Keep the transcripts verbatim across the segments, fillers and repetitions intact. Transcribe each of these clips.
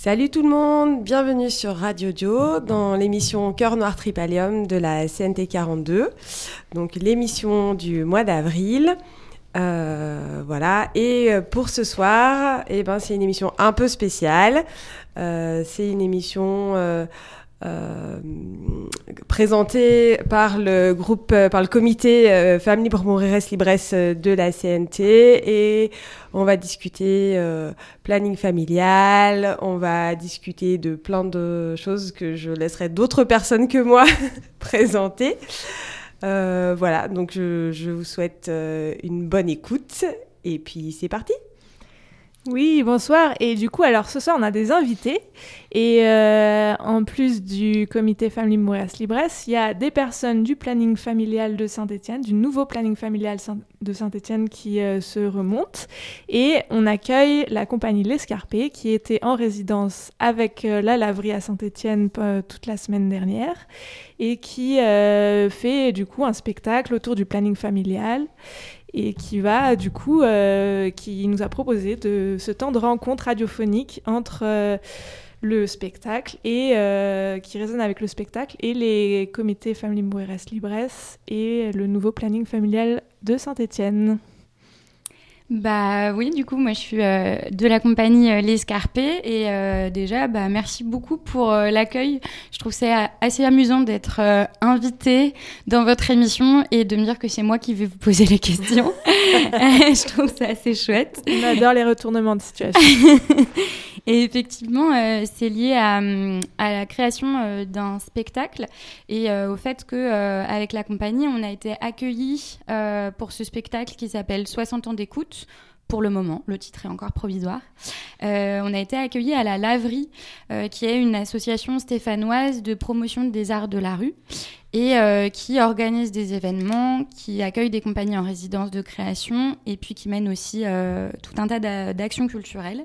Salut tout le monde, bienvenue sur Radio Dio dans l'émission Cœur Noir Tripalium de la C N T quarante-deux, donc l'émission du mois d'avril. Euh, voilà, et pour ce soir, eh ben, c'est une émission un peu spéciale. Euh, c'est une émission euh, euh, présentée par le groupe, par le comité euh, Femmes Libres Mujeres Libres de la C N T, et on va discuter euh, planning familial, on va discuter de plein de choses que je laisserai d'autres personnes que moi présenter. Euh, voilà, donc je, je vous souhaite euh, une bonne écoute, et puis c'est parti. Oui, bonsoir. Et du coup, alors ce soir, on a des invités. Et euh, en plus du comité Femmes Libres Mujeres Libres, il y a des personnes du planning familial de Saint-Étienne, du nouveau planning familial de Saint-Étienne qui euh, se remontent. Et on accueille la compagnie L'Escarpé, qui était en résidence avec euh, la laverie à Saint-Étienne euh, toute la semaine dernière, et qui euh, fait du coup un spectacle autour du planning familial. Et qui va, du coup, euh, qui nous a proposé de ce temps de rencontre radiophonique entre euh, le spectacle et euh, qui résonne avec le spectacle et les comités Femmes Libres Mujeres Libres et le nouveau planning familial de Saint-Étienne. Bah oui, du coup, moi je suis euh, de la compagnie euh, L'Escarpé et euh, déjà, bah merci beaucoup pour euh, l'accueil. Je trouve ça assez amusant d'être euh, invitée dans votre émission et de me dire que c'est moi qui vais vous poser les questions. Je trouve ça assez chouette. On adore les retournements de situation. Et effectivement, euh, c'est lié à, à la création euh, d'un spectacle et euh, au fait que euh, avec la compagnie, on a été accueillis euh, pour ce spectacle qui s'appelle soixante ans d'écoute. Pour le moment, le titre est encore provisoire. Euh, on a été accueillis à la Laverie, euh, qui est une association stéphanoise de promotion des arts de la rue et euh, qui organise des événements, qui accueille des compagnies en résidence de création et puis qui mène aussi euh, tout un tas d'a- d'actions culturelles.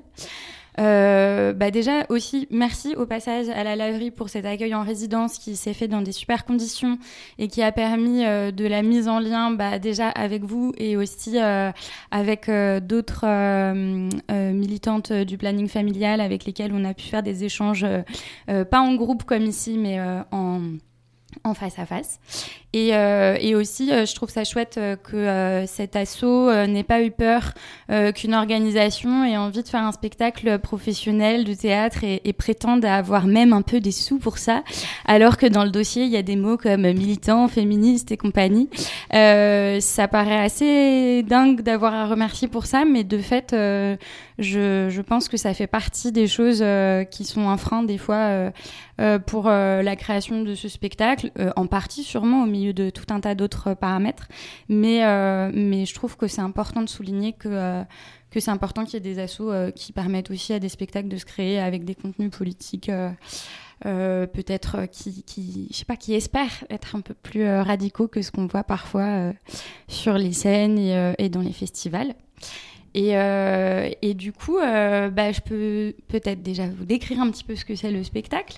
Euh, bah déjà aussi merci au passage à la Laverie pour cet accueil en résidence qui s'est fait dans des super conditions et qui a permis euh, de la mise en lien bah, déjà avec vous et aussi euh, avec euh, d'autres euh, euh, militantes du planning familial avec lesquelles on a pu faire des échanges euh, euh, pas en groupe comme ici mais euh, en en face à face. Et, euh, et aussi, euh, je trouve ça chouette euh, que euh, cet asso euh, n'ait pas eu peur euh, qu'une organisation ait envie de faire un spectacle professionnel de théâtre et, et prétende avoir même un peu des sous pour ça, alors que dans le dossier, il y a des mots comme militant, féministe et compagnie. Euh, ça paraît assez dingue d'avoir à remercier pour ça, mais de fait, euh, je, je pense que ça fait partie des choses euh, qui sont un frein des fois euh, euh, pour euh, la création de ce spectacle, euh, en partie sûrement au milieu de tout un tas d'autres paramètres, mais, euh, mais je trouve que c'est important de souligner que, euh, que c'est important qu'il y ait des assos euh, qui permettent aussi à des spectacles de se créer avec des contenus politiques euh, euh, peut-être euh, qui, qui, je sais pas, qui espèrent être un peu plus euh, radicaux que ce qu'on voit parfois euh, sur les scènes et, euh, et dans les festivals. Et, euh, et du coup, euh, bah, je peux peut-être déjà vous décrire un petit peu ce que c'est le spectacle.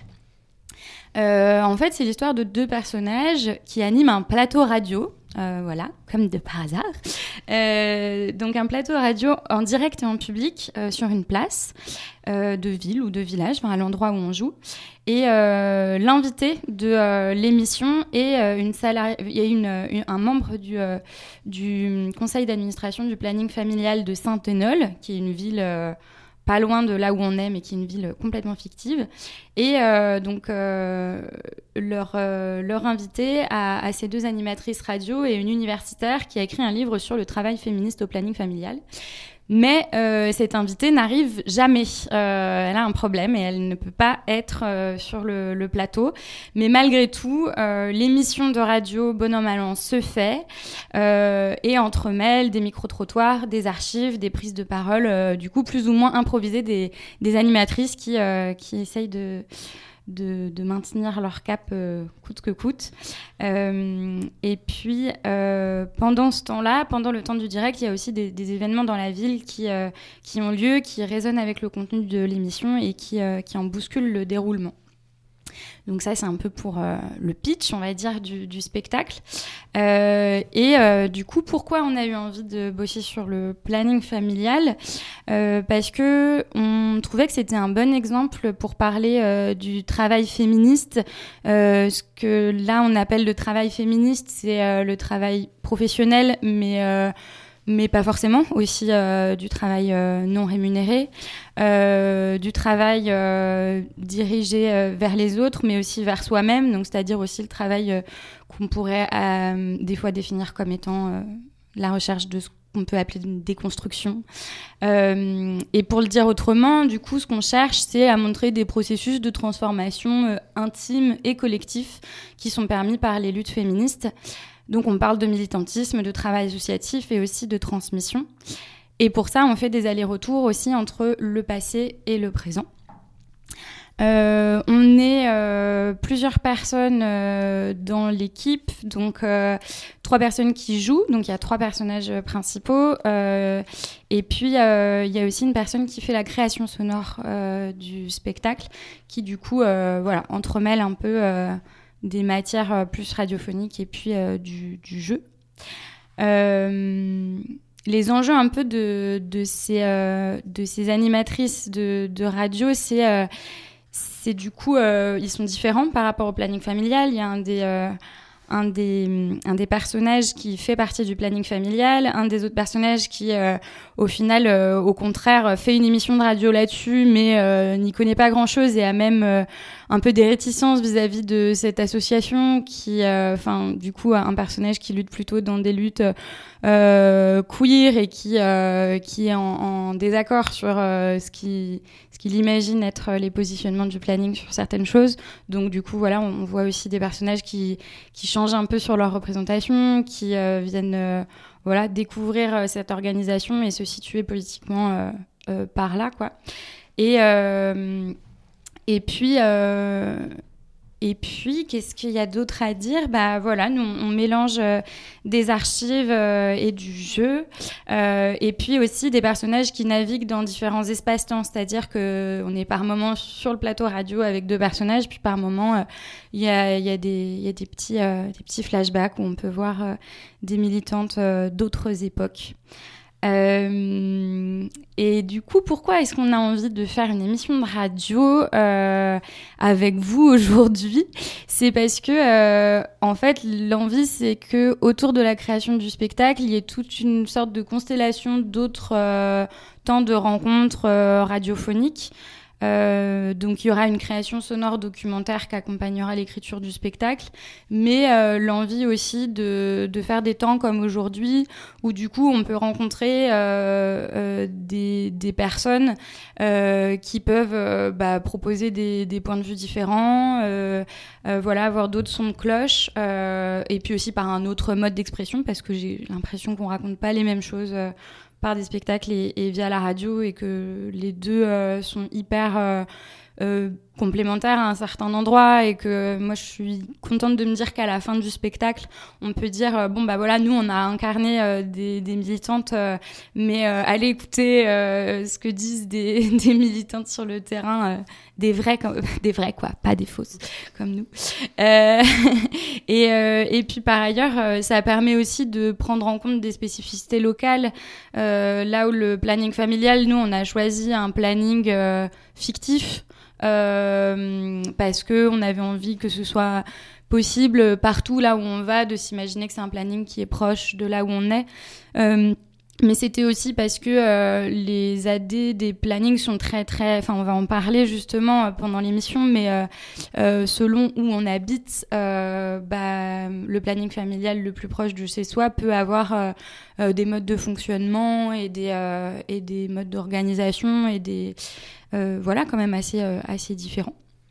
Euh, en fait, c'est l'histoire de deux personnages qui animent un plateau radio, euh, voilà, comme de par hasard. Euh, donc un plateau radio en direct et en public euh, sur une place euh, de ville ou de village, enfin, à l'endroit où on joue. Et euh, l'invité de euh, l'émission est euh, une salari- y a une, une, un membre du, euh, du conseil d'administration du planning familial de Saint-Énol, qui est une ville... Euh, pas loin de là où on est, mais qui est une ville complètement fictive. Et euh, donc, euh, leur, euh, leur invité à, à ces deux animatrices radio est une universitaire qui a écrit un livre sur le travail féministe au planning familial. Mais euh, cette invitée n'arrive jamais. Euh, elle a un problème et elle ne peut pas être euh, sur le, le plateau. Mais malgré tout, euh, l'émission de radio Bon an mal an se fait euh, et entremêle des micro-trottoirs, des archives, des prises de parole, euh, du coup plus ou moins improvisées des, des animatrices qui, euh, qui essayent de... De, de maintenir leur cap euh, coûte que coûte. Euh, et puis, euh, pendant ce temps-là, pendant le temps du direct, il y a aussi des, des événements dans la ville qui, euh, qui ont lieu, qui résonnent avec le contenu de l'émission et qui, euh, qui en bousculent le déroulement. Donc ça, c'est un peu pour euh, le pitch, on va dire, du, du spectacle. Euh, et euh, du coup, pourquoi on a eu envie de bosser sur le planning familial ? euh, Parce que on trouvait que c'était un bon exemple pour parler euh, du travail féministe. Euh, ce que là, on appelle le travail féministe, c'est euh, le travail professionnel, mais... Euh, mais pas forcément, aussi euh, du travail euh, non rémunéré, euh, du travail euh, dirigé euh, vers les autres, mais aussi vers soi-même, donc c'est-à-dire aussi le travail euh, qu'on pourrait euh, des fois définir comme étant euh, la recherche de ce qu'on peut appeler une déconstruction. Euh, et pour le dire autrement, du coup, ce qu'on cherche, c'est à montrer des processus de transformation euh, intimes et collectifs qui sont permis par les luttes féministes. Donc, on parle de militantisme, de travail associatif et aussi de transmission. Et pour ça, on fait des allers-retours aussi entre le passé et le présent. Euh, on est euh, plusieurs personnes euh, dans l'équipe, donc euh, trois personnes qui jouent, donc il y a trois personnages principaux, euh, et puis euh, il y a aussi une personne qui fait la création sonore euh, du spectacle, qui du coup euh, voilà, entremêle un peu... Euh, des matières euh, plus radiophoniques et puis euh, du, du jeu. Euh, les enjeux un peu de, de, ces, euh, de ces animatrices de, de radio, c'est, euh, c'est du coup, euh, ils sont différents par rapport au planning familial. Il y a un des... Euh, Un des, un des personnages qui fait partie du planning familial, un des autres personnages qui, euh, au final, euh, au contraire, fait une émission de radio là-dessus, mais euh, n'y connaît pas grand-chose et a même euh, un peu des réticences vis-à-vis de cette association qui, enfin, euh, du coup, a un personnage qui lutte plutôt dans des luttes euh, queer et qui, euh, qui est en, en désaccord sur euh, ce qui, ce qu'il imagine être les positionnements du planning sur certaines choses. Donc, du coup, voilà, on, on voit aussi des personnages qui, qui changent un peu sur leur représentation, qui euh, viennent euh, voilà, découvrir euh, cette organisation et se situer politiquement euh, euh, par là, quoi. Et, euh, et puis... Euh, Et puis, qu'est-ce qu'il y a d'autre à dire ? Bah voilà, nous, on mélange euh, des archives euh, et du jeu, euh, et puis aussi des personnages qui naviguent dans différents espaces-temps, c'est-à-dire qu'on est par moments sur le plateau radio avec deux personnages, puis par moments, il euh, y, a, y, a y a des petits, euh, des petits flashbacks où on peut voir euh, des militantes euh, d'autres époques. Euh, et du coup, pourquoi est-ce qu'on a envie de faire une émission de radio euh, avec vous aujourd'hui ? C'est parce que, euh, en fait, l'envie, c'est que autour de la création du spectacle, il y ait toute une sorte de constellation d'autres euh, temps de rencontres euh, radiophoniques. Euh, donc il y aura une création sonore documentaire qui accompagnera l'écriture du spectacle, mais euh, l'envie aussi de, de faire des temps comme aujourd'hui où du coup on peut rencontrer euh, euh, des, des personnes euh, qui peuvent euh, bah, proposer des, des points de vue différents, euh, euh, voilà, avoir d'autres sons de cloche, euh, et puis aussi par un autre mode d'expression, parce que j'ai l'impression qu'on raconte pas les mêmes choses euh, par des spectacles et, et via la radio, et que les deux euh, sont hyper euh, euh, complémentaires à un certain endroit, et que moi je suis contente de me dire qu'à la fin du spectacle on peut dire euh, bon bah voilà, nous on a incarné euh, des, des militantes, euh, mais euh, allez écouter euh, ce que disent des, des militantes sur le terrain, euh, des vrais comme, des vrais quoi, pas des fausses comme nous, euh, et, euh, et puis par ailleurs euh, ça permet aussi de prendre en compte des spécificités locales, euh, là où le planning familial, nous on a choisi un planning euh, fictif, Euh, parce que on avait envie que ce soit possible partout là où on va de s'imaginer que c'est un planning qui est proche de là où on est, euh, mais c'était aussi parce que euh, les A D des plannings sont très très, enfin on va en parler justement pendant l'émission, mais euh, euh, selon où on habite, euh, bah, le planning familial le plus proche de chez soi peut avoir euh, euh, des modes de fonctionnement et des, euh, et des modes d'organisation et des Euh, voilà, quand même assez, euh, assez différent.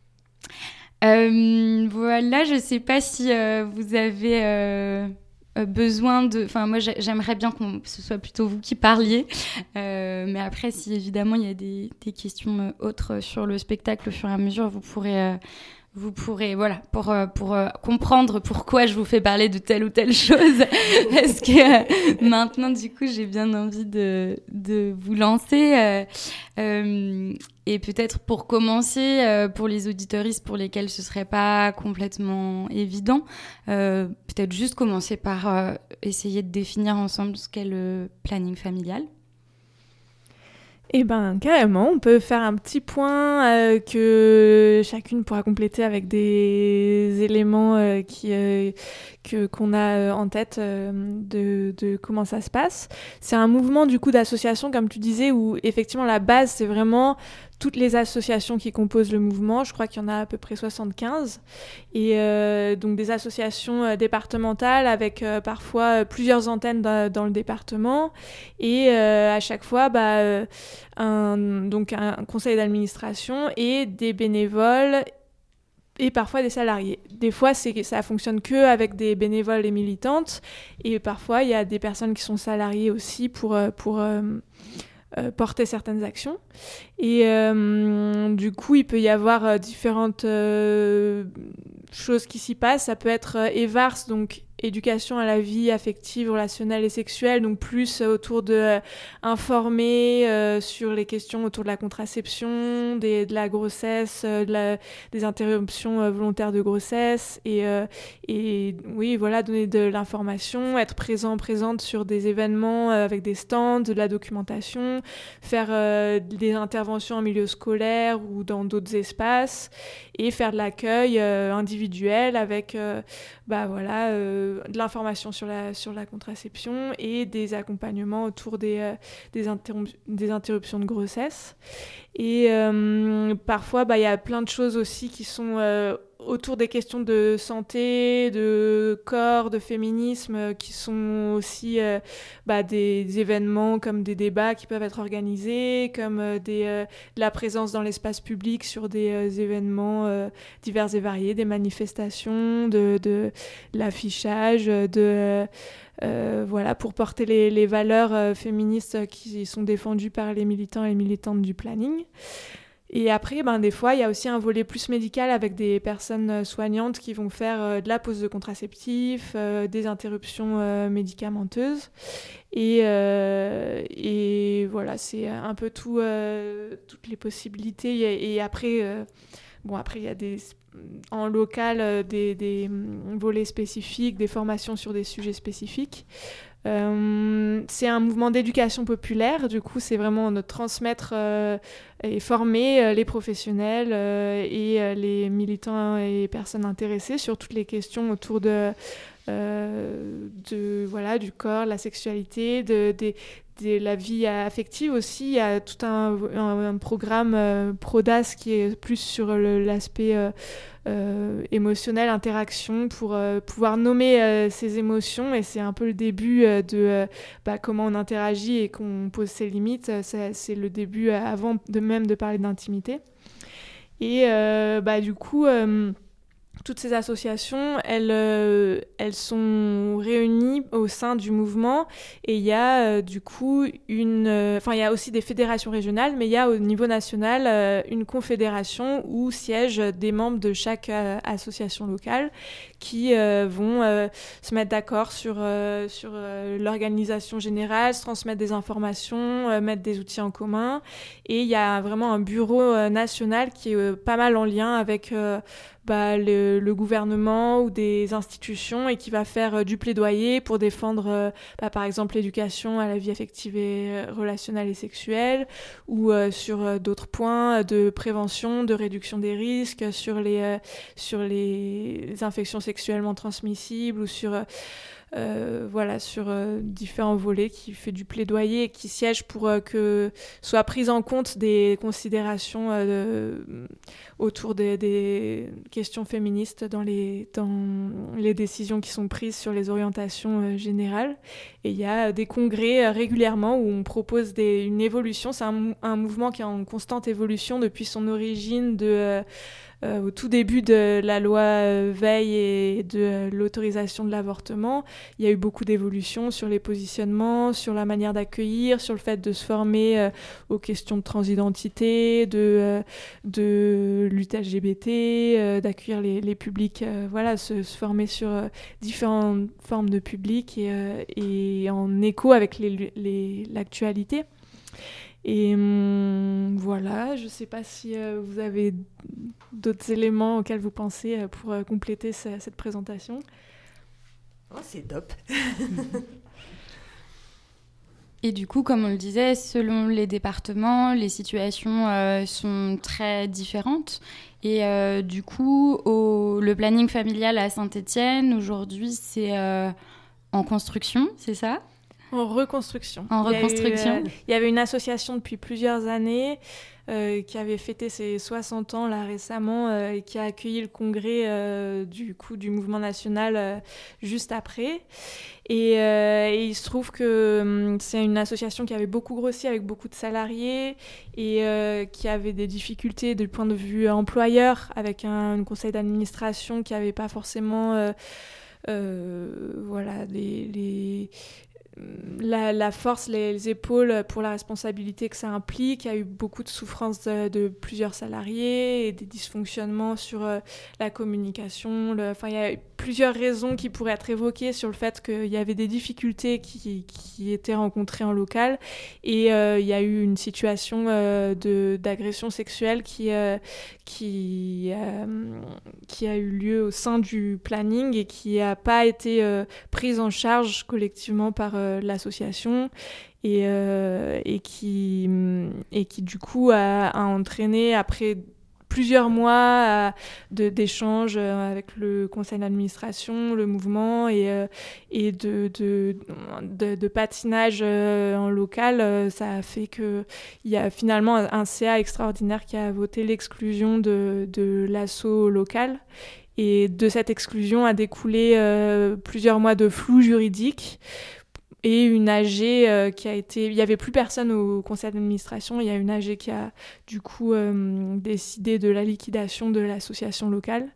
Euh, voilà, je sais pas si euh, vous avez euh, besoin de... Enfin, moi, j'aimerais bien que ce soit plutôt vous qui parliez. Euh, mais après, si évidemment, il y a des, des questions autres sur le spectacle au fur et à mesure, vous pourrez... Euh, Vous pourrez, voilà, pour, pour euh, comprendre pourquoi je vous fais parler de telle ou telle chose. Parce que euh, maintenant, du coup, j'ai bien envie de, de vous lancer. Euh, euh, Et peut-être pour commencer, euh, pour les auditeuristes pour lesquels ce serait pas complètement évident, euh, peut-être juste commencer par euh, essayer de définir ensemble ce qu'est le planning familial. Eh ben carrément, on peut faire un petit point euh, que chacune pourra compléter avec des éléments euh, qui, euh, que, qu'on a euh, en tête euh, de, de comment ça se passe. C'est un mouvement du coup d'association, comme tu disais, où effectivement la base c'est vraiment toutes les associations qui composent le mouvement. Je crois qu'il y en a à peu près soixante-quinze. Et euh, donc des associations euh, départementales avec euh, parfois euh, plusieurs antennes dans, dans le département. Et euh, à chaque fois, bah, euh, un, donc un conseil d'administration et des bénévoles et parfois des salariés. Des fois, c'est, ça fonctionne que avec des bénévoles et militantes. Et parfois, il y a des personnes qui sont salariées aussi pour... pour euh, Euh, porter certaines actions. Et euh, du coup, il peut y avoir euh, différentes euh, choses qui s'y passent. Ça peut être euh, E V A R S, donc éducation à la vie affective, relationnelle et sexuelle, donc plus euh, autour de euh, informer euh, sur les questions autour de la contraception, des, de la grossesse, euh, de la, des interruptions euh, volontaires de grossesse, et, euh, et oui, voilà, donner de l'information, être présent, présente sur des événements euh, avec des stands, de la documentation, faire euh, des interventions en milieu scolaire ou dans d'autres espaces, et faire de l'accueil euh, individuel avec euh, bah, voilà, euh, de l'information sur la, sur la contraception et des accompagnements autour des, euh, des, interrup- des interruptions de grossesse. Et euh, parfois, bah, y a plein de choses aussi qui sont euh, autour des questions de santé, de corps, de féminisme, euh, qui sont aussi euh, bah, des, des événements comme des débats qui peuvent être organisés, comme euh, des, euh, de la présence dans l'espace public sur des euh, événements euh, divers et variés, des manifestations, de, de, de l'affichage, de... Euh, Euh, voilà, pour porter les, les valeurs euh, féministes qui sont défendues par les militants et les militantes du planning. Et après, ben, des fois, il y a aussi un volet plus médical avec des personnes soignantes qui vont faire euh, de la pose de contraceptifs, euh, des interruptions euh, médicamenteuses. Et, euh, et voilà, c'est un peu tout, euh, toutes les possibilités. Et, et après, euh, bon, après, il y a des... en local euh, des, des volets spécifiques, des formations sur des sujets spécifiques. Euh, c'est un mouvement d'éducation populaire, du coup c'est vraiment de transmettre euh, et former euh, les professionnels euh, et euh, les militants et personnes intéressées sur toutes les questions autour de, euh, de voilà, du corps, la sexualité, de, de, de la vie affective aussi. Il y a tout un, un, un programme euh, PRODAS qui est plus sur le, l'aspect euh, euh, émotionnel, interaction, pour euh, pouvoir nommer euh, ses émotions, et c'est un peu le début euh, de euh, bah, comment on interagit et qu'on pose ses limites. C'est, c'est le début euh, avant de même de parler d'intimité. Et euh, bah, du coup... Euh, toutes ces associations, elles, euh, elles sont réunies au sein du mouvement, et il y a euh, du coup une... Enfin, euh, il y a aussi des fédérations régionales, mais il y a au niveau national euh, une confédération où siègent des membres de chaque euh, association locale qui euh, vont euh, se mettre d'accord sur, euh, sur euh, l'organisation générale, se transmettre des informations, euh, mettre des outils en commun. Et il y a vraiment un bureau euh, national qui est euh, pas mal en lien avec... Euh, Bah, le, le gouvernement ou des institutions, et qui va faire euh, du plaidoyer pour défendre euh, bah, par exemple l'éducation à la vie affective et euh, relationnelle et sexuelle, ou euh, sur euh, d'autres points de prévention, de réduction des risques, sur les, euh, sur les infections sexuellement transmissibles, ou sur... Euh, Euh, voilà, sur euh, différents volets, qui fait du plaidoyer et qui siège pour euh, que soient prises en compte des considérations euh, de, autour des, des questions féministes dans les, dans les décisions qui sont prises sur les orientations euh, générales. Et il y a des congrès euh, régulièrement où on propose des, une évolution. C'est un, un mouvement qui est en constante évolution depuis son origine de... Euh, Euh, au tout début de la loi euh, Veil et de euh, l'autorisation de l'avortement. Il y a eu beaucoup d'évolutions sur les positionnements, sur la manière d'accueillir, sur le fait de se former euh, aux questions de transidentité, de, euh, de lutte L G B T, euh, d'accueillir les, les publics, euh, voilà, se, se former sur euh, différentes formes de publics, et, euh, et en écho avec les, les, l'actualité. Et hum, voilà, je ne sais pas si euh, vous avez d'autres éléments auxquels vous pensez euh, pour euh, compléter ce, cette présentation. Oh, c'est top. Et du coup, comme on le disait, selon les départements, les situations euh, sont très différentes. Et euh, du coup, au, le planning familial à Saint-Étienne, aujourd'hui, c'est euh, en construction, c'est ça ? En reconstruction. En reconstruction. Il y, eu, euh, il y avait une association depuis plusieurs années euh, qui avait fêté ses soixante ans là récemment euh, et qui a accueilli le congrès euh, du coup du mouvement national euh, juste après. Et, euh, et il se trouve que hum, c'est une association qui avait beaucoup grossi avec beaucoup de salariés et euh, qui avait des difficultés du point de vue employeur avec un, un conseil d'administration qui n'avait pas forcément euh, euh, voilà, les, les, la, la force, les, les épaules pour la responsabilité que ça implique. Il y a eu beaucoup de souffrances de, de plusieurs salariés et des dysfonctionnements sur euh, la communication. Le, enfin, il y a plusieurs raisons qui pourraient être évoquées sur le fait qu'il y avait des difficultés qui, qui étaient rencontrées en local. Et euh, il y a eu une situation euh, de, d'agression sexuelle qui, euh, qui, euh, qui a eu lieu au sein du planning et qui n'a pas été euh, prise en charge collectivement par euh, l'association. Et, euh, et, qui, et qui du coup a, a entraîné après plusieurs mois de, d'échanges avec le conseil d'administration, le mouvement et, euh, et de, de, de, de patinage euh, en local. Euh, ça a fait qu'il y a finalement un, un C A extraordinaire qui a voté l'exclusion de, de l'asso local. Et de cette exclusion a découlé euh, plusieurs mois de flou juridique. Et une A G euh, qui a été... Il n'y avait plus personne au conseil d'administration. Il y a une A G qui a, du coup, euh, décidé de la liquidation de l'association locale.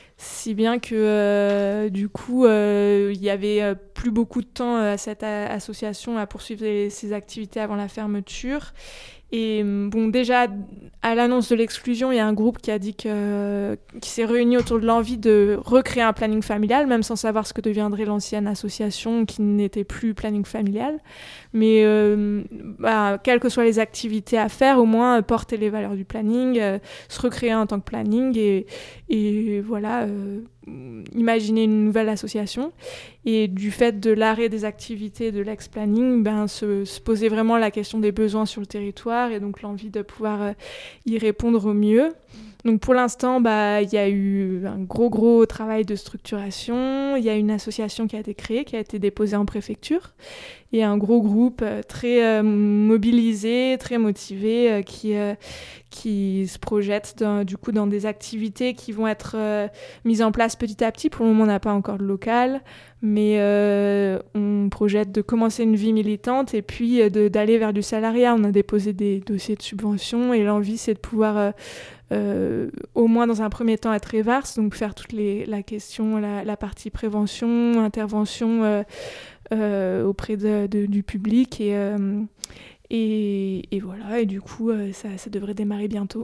Si bien que, euh, du coup, euh, il n'y avait euh, plus beaucoup de temps à cette a- association à poursuivre les, ses activités avant la fermeture. Et bon, déjà, à l'annonce de l'exclusion, il y a un groupe qui a dit que, qui s'est réuni autour de l'envie de recréer un planning familial, même sans savoir ce que deviendrait l'ancienne association qui n'était plus planning familial. Mais euh, bah, quelles que soient les activités à faire, au moins euh, porter les valeurs du planning, euh, se recréer en tant que planning et, et voilà, euh, imaginer une nouvelle association. Et du fait de l'arrêt des activités de l'ex-planning, ben, se, se poser vraiment la question des besoins sur le territoire et donc l'envie de pouvoir euh, y répondre au mieux. Donc pour l'instant, bah, y a eu un gros gros travail de structuration. Il y a une association qui a été créée, qui a été déposée en préfecture. Et un gros groupe euh, très euh, mobilisé, très motivé, euh, qui, euh, qui se projette dans, du coup dans des activités qui vont être euh, mises en place petit à petit. Pour le moment, on n'a pas encore de local, mais euh, on projette de commencer une vie militante et puis euh, de, d'aller vers du salariat. On a déposé des dossiers de subvention et l'envie, c'est de pouvoir... Euh, Euh, au moins dans un premier temps être évarse, donc faire toute les, la question, la, la partie prévention, intervention euh, euh, auprès de, de, du public et, euh, et, et voilà, et du coup euh, ça, ça devrait démarrer bientôt.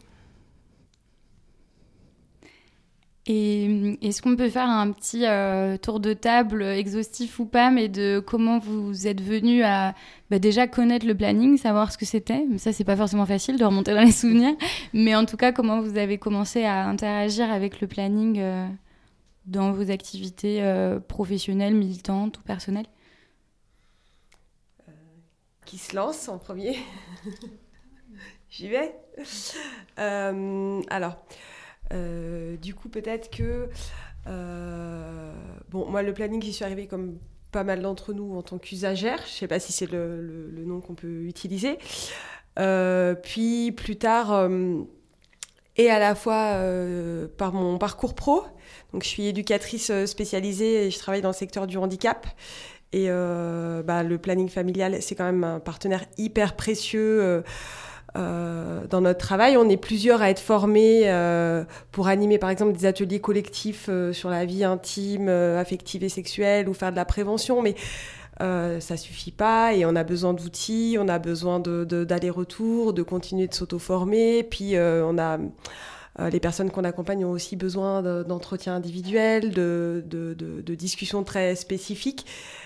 Et est-ce qu'on peut faire un petit euh, tour de table, exhaustif ou pas, mais de comment vous êtes venu à bah, déjà connaître le planning, savoir ce que c'était. Ça, c'est pas forcément facile de remonter dans les souvenirs, mais en tout cas, comment vous avez commencé à interagir avec le planning euh, dans vos activités euh, professionnelles, militantes ou personnelles. euh, Qui se lance en premier? J'y vais. euh, Alors... Euh, du coup, peut-être que... Euh, bon, moi, le planning, j'y suis arrivée comme pas mal d'entre nous en tant qu'usagère. Je ne sais pas si c'est le, le, le nom qu'on peut utiliser. Euh, puis, plus tard, euh, et à la fois euh, par mon parcours pro. Donc, je suis éducatrice spécialisée et je travaille dans le secteur du handicap. Et euh, bah, le planning familial, c'est quand même un partenaire hyper précieux euh, Euh, dans notre travail. On est plusieurs à être formés euh, pour animer par exemple des ateliers collectifs euh, sur la vie intime, euh, affective et sexuelle ou faire de la prévention, mais euh, ça suffit pas et on a besoin d'outils, on a besoin de, de, d'aller-retour, de continuer de s'auto-former, puis euh, on a euh, les personnes qu'on accompagne ont aussi besoin de, d'entretien individuel, de, de, de, de discussions très spécifiques.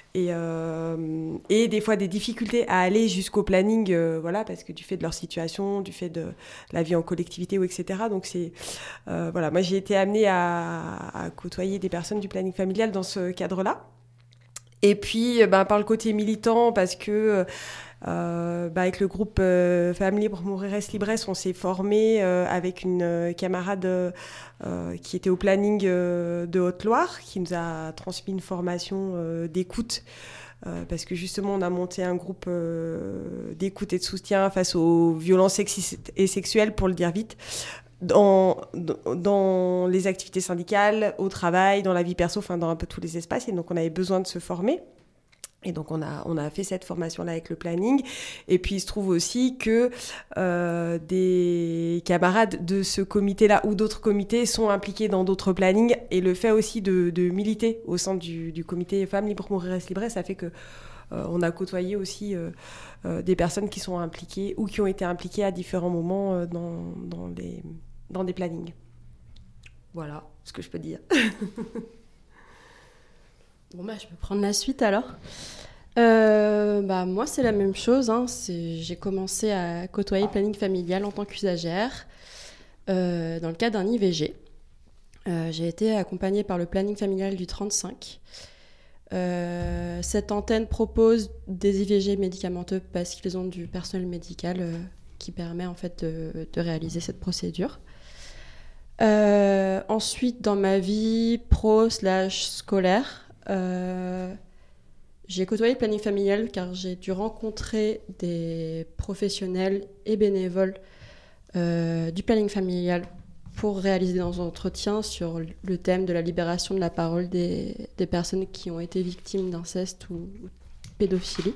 Et, euh, et des fois des difficultés à aller jusqu'au planning, euh, voilà, parce que du fait de leur situation, du fait de la vie en collectivité, ou et cetera. Donc c'est, euh, voilà, moi j'ai été amenée à, à côtoyer des personnes du planning familial dans ce cadre-là. Et puis, ben, par le côté militant, parce que euh, ben, avec le groupe euh, Femmes Libres, Mujeres Libres, on s'est formé euh, avec une euh, camarade euh, qui était au planning euh, de Haute-Loire, qui nous a transmis une formation euh, d'écoute, euh, parce que justement, on a monté un groupe euh, d'écoute et de soutien face aux violences sexistes et sexuelles, pour le dire vite, Dans, dans les activités syndicales, au travail, dans la vie perso, enfin dans un peu tous les espaces. Et donc, on avait besoin de se former. Et donc, on a, on a fait cette formation-là avec le planning. Et puis, il se trouve aussi que euh, des camarades de ce comité-là ou d'autres comités sont impliqués dans d'autres plannings. Et le fait aussi de, de militer au sein du, du comité Femmes Libres, Mujeres Libres, ça fait que Euh, on a côtoyé aussi euh, euh, des personnes qui sont impliquées ou qui ont été impliquées à différents moments euh, dans, dans, les, dans des plannings. Voilà ce que je peux dire. Bon, bah, je peux prendre la suite alors. Euh, bah, moi, c'est la même chose. Hein. C'est... J'ai commencé à côtoyer le planning familial en tant qu'usagère euh, dans le cadre d'un I V G. Euh, j'ai été accompagnée par le planning familial du trente-cinq. Euh, cette antenne propose des I V G médicamenteux parce qu'ils ont du personnel médical euh, qui permet en fait de, de réaliser cette procédure. Euh, ensuite, dans ma vie pro slash scolaire, euh, j'ai côtoyé le planning familial car j'ai dû rencontrer des professionnels et bénévoles euh, du planning familial pour réaliser des entretiens sur le thème de la libération de la parole des, des personnes qui ont été victimes d'inceste ou de pédophilie.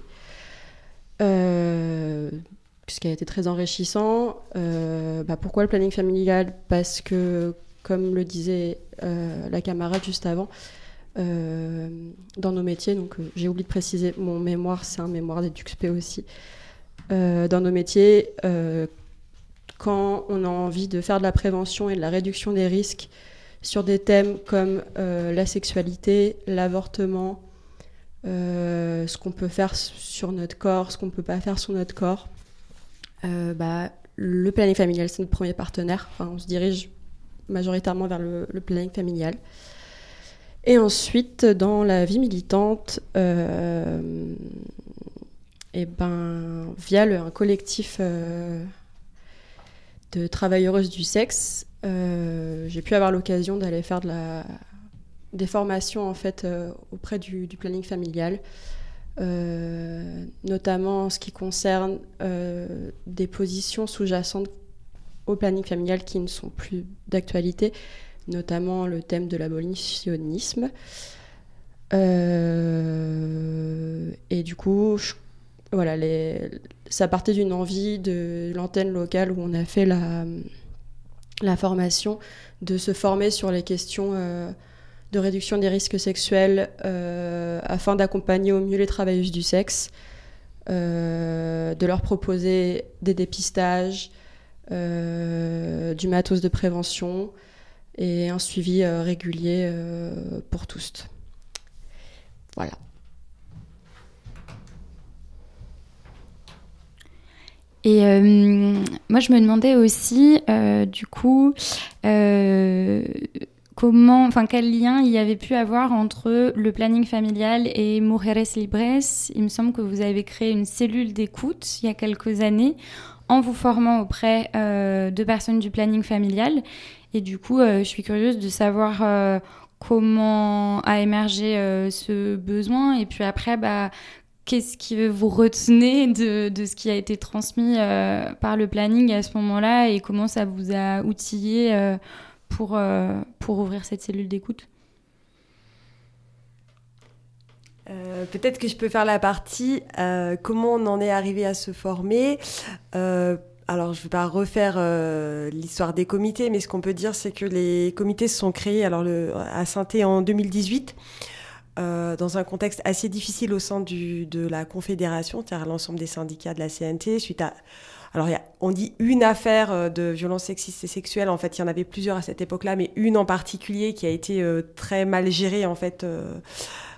Euh, ce qui a été très enrichissant. Euh, bah pourquoi le planning familial ? Parce que, comme le disait euh, la camarade juste avant, euh, dans nos métiers, donc euh, j'ai oublié de préciser, mon mémoire, c'est un mémoire d'EduxP aussi. Euh, dans nos métiers, euh, quand on a envie de faire de la prévention et de la réduction des risques sur des thèmes comme euh, la sexualité, l'avortement, euh, ce qu'on peut faire sur notre corps, ce qu'on ne peut pas faire sur notre corps, euh, bah, le planning familial, c'est notre premier partenaire. Enfin, on se dirige majoritairement vers le, le planning familial. Et ensuite, dans la vie militante, euh, et ben, via le, un collectif... Euh, de travailleuses du sexe, euh, j'ai pu avoir l'occasion d'aller faire de la, des formations en fait, euh, auprès du, du planning familial, euh, notamment en ce qui concerne euh, des positions sous-jacentes au planning familial qui ne sont plus d'actualité, notamment le thème de l'abolitionnisme. Euh, et du coup, je Voilà, les... ça partait d'une envie de l'antenne locale où on a fait la, la formation, de se former sur les questions euh, de réduction des risques sexuels euh, afin d'accompagner au mieux les travailleuses du sexe, euh, de leur proposer des dépistages, euh, du matos de prévention et un suivi euh, régulier euh, pour tous. Voilà. Et euh, moi, je me demandais aussi, euh, du coup, euh, comment, enfin, quel lien il y avait pu avoir entre le planning familial et Mujeres Libres. Il me semble que vous avez créé une cellule d'écoute il y a quelques années en vous formant auprès euh, de personnes du planning familial. Et du coup, euh, je suis curieuse de savoir euh, comment a émergé euh, ce besoin. Et puis après, bah, qu'est-ce qui vous retenez de, de ce qui a été transmis euh, par le planning à ce moment-là et comment ça vous a outillé euh, pour, euh, pour ouvrir cette cellule d'écoute ? Euh, peut-être que je peux faire la partie euh, comment on en est arrivé à se former. Euh, alors, je ne vais pas refaire euh, l'histoire des comités, mais ce qu'on peut dire, c'est que les comités se sont créés alors, le, à Saint-Thé en deux mille dix-huit. Euh, dans un contexte assez difficile au sein du, de la Confédération, c'est-à-dire l'ensemble des syndicats de la C N T, suite à... Alors, y a, on dit une affaire de violence sexiste et sexuelle. En fait, il y en avait plusieurs à cette époque-là, mais une en particulier qui a été euh, très mal gérée, en fait, euh,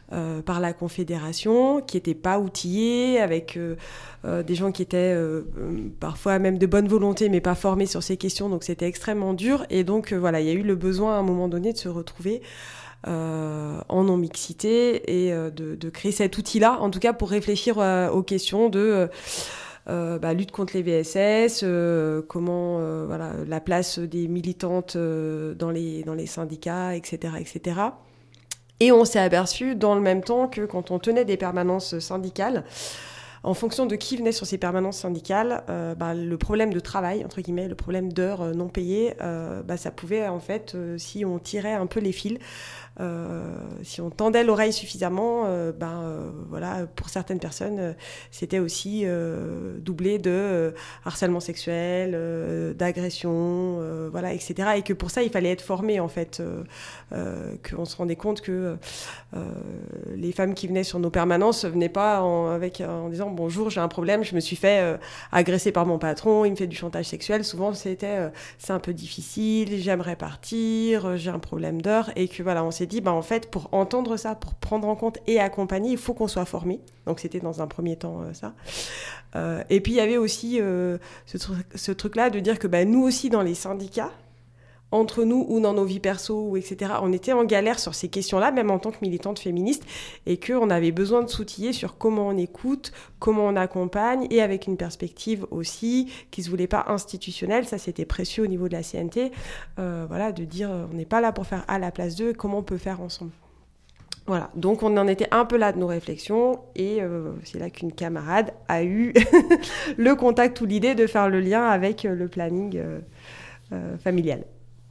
euh, par la Confédération, qui n'étaient pas outillés, avec euh, euh, des gens qui étaient euh, parfois même de bonne volonté, mais pas formés sur ces questions, donc c'était extrêmement dur. Et donc euh, voilà, il y a eu le besoin à un moment donné de se retrouver euh, en non-mixité et euh, de, de créer cet outil-là, en tout cas pour réfléchir euh, aux questions de... Euh, Euh, bah, lutte contre les V S S, euh, comment euh, voilà, la place des militantes euh, dans, les, dans les syndicats, et cetera, et cetera. Et on s'est aperçu dans le même temps que quand on tenait des permanences syndicales, en fonction de qui venait sur ces permanences syndicales, euh, bah, le problème de travail, entre guillemets, le problème d'heures euh, non payées, euh, bah, ça pouvait en fait, euh, si on tirait un peu les fils, Euh, si on tendait l'oreille suffisamment, euh, ben, euh, voilà, pour certaines personnes, euh, c'était aussi euh, doublé de euh, harcèlement sexuel, euh, d'agression, euh, voilà, et cetera. Et que pour ça, il fallait être formé, en fait, euh, euh, qu'on se rendait compte que euh, les femmes qui venaient sur nos permanences ne venaient pas en, avec, en disant « Bonjour, j'ai un problème, je me suis fait euh, agresser par mon patron, il me fait du chantage sexuel ». Souvent, c'était euh, « C'est un peu difficile, j'aimerais partir, j'ai un problème d'heure ». Et que voilà, on s'est dit, bah, en fait, pour entendre ça, pour prendre en compte et accompagner, il faut qu'on soit formé. Donc, c'était dans un premier temps euh, ça. Euh, et puis, il y avait aussi euh, ce, tru- ce truc-là de dire que bah, nous aussi, dans les syndicats, entre nous ou dans nos vies perso, ou et cetera, on était en galère sur ces questions-là, même en tant que militante féministe, et qu'on avait besoin de s'outiller sur comment on écoute, comment on accompagne, et avec une perspective aussi qui ne se voulait pas institutionnelle. Ça, c'était précieux au niveau de la C N T, euh, voilà, de dire euh, on n'est pas là pour faire à la place d'eux, comment on peut faire ensemble. Voilà, donc on en était un peu là de nos réflexions, et euh, c'est là qu'une camarade a eu le contact ou l'idée de faire le lien avec le planning euh, euh, familial.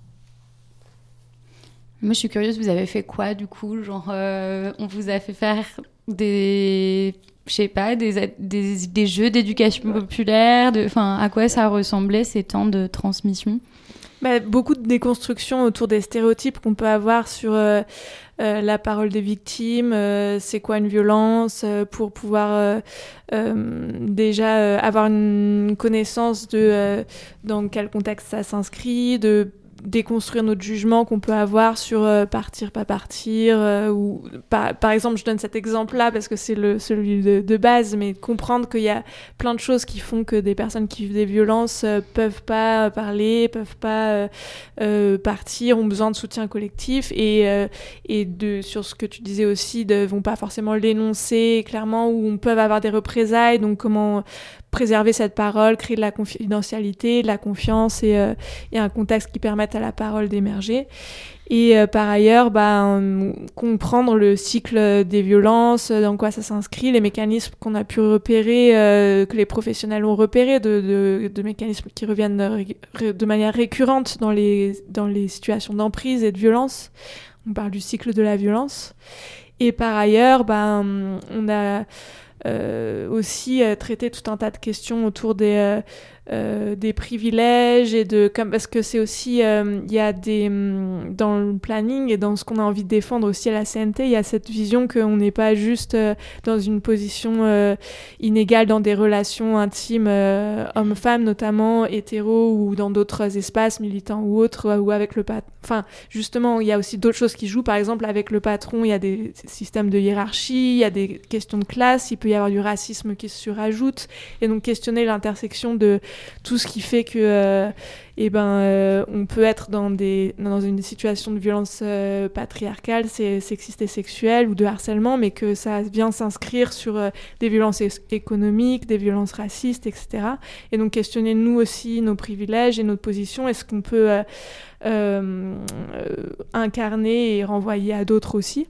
Moi, je suis curieuse, vous avez fait quoi, du coup ? Genre, euh, on vous a fait faire des... Je sais pas, des, des, des jeux d'éducation populaire, de, enfin, à quoi ça ressemblait, ces temps de transmission ? Bah, beaucoup de déconstruction autour des stéréotypes qu'on peut avoir sur euh, euh, la parole des victimes, euh, c'est quoi une violence, euh, pour pouvoir euh, euh, déjà euh, avoir une connaissance de euh, dans quel contexte ça s'inscrit, de déconstruire notre jugement qu'on peut avoir sur euh, partir, pas partir, euh, ou par, par exemple, je donne cet exemple-là parce que c'est le, celui de, de base, mais comprendre qu'il y a plein de choses qui font que des personnes qui vivent des violences euh, peuvent pas parler, peuvent pas euh, euh, partir, ont besoin de soutien collectif, et, euh, et de, sur ce que tu disais aussi, ne vont pas forcément l'énoncer clairement, ou on peut avoir des représailles, donc comment préserver cette parole, créer de la confidentialité, de la confiance et, euh, et un contexte qui permette à la parole d'émerger. Et euh, par ailleurs, bah, comprendre le cycle des violences, dans quoi ça s'inscrit, les mécanismes qu'on a pu repérer, euh, que les professionnels ont repérés, de, de, de mécanismes qui reviennent de, de manière récurrente dans les, dans les situations d'emprise et de violence. On parle du cycle de la violence. Et par ailleurs, bah, on a... Euh, aussi euh, traiter tout un tas de questions autour des, euh, euh, des privilèges, et de, comme, parce que c'est aussi, il euh, y a des, dans le planning et dans ce qu'on a envie de défendre aussi à la C N T, il y a cette vision qu'on n'est pas juste euh, dans une position euh, inégale dans des relations intimes euh, hommes-femmes, notamment hétéros, ou dans d'autres espaces militants ou autres, ou avec le patron. Enfin, justement, il y a aussi d'autres choses qui jouent. Par exemple, avec le patron, il y a des systèmes de hiérarchie, il y a des questions de classe, il peut y avoir du racisme qui se surajoute, et donc questionner l'intersection de tout ce qui fait que euh, eh ben, euh, on peut être dans, des, dans une situation de violence euh, patriarcale, c'est, sexiste et sexuelle, ou de harcèlement, mais que ça vient s'inscrire sur euh, des violences é- économiques, des violences racistes, et cetera. Et donc questionner nous aussi nos privilèges et notre position, est-ce qu'on peut euh, euh, euh, incarner et renvoyer à d'autres aussi,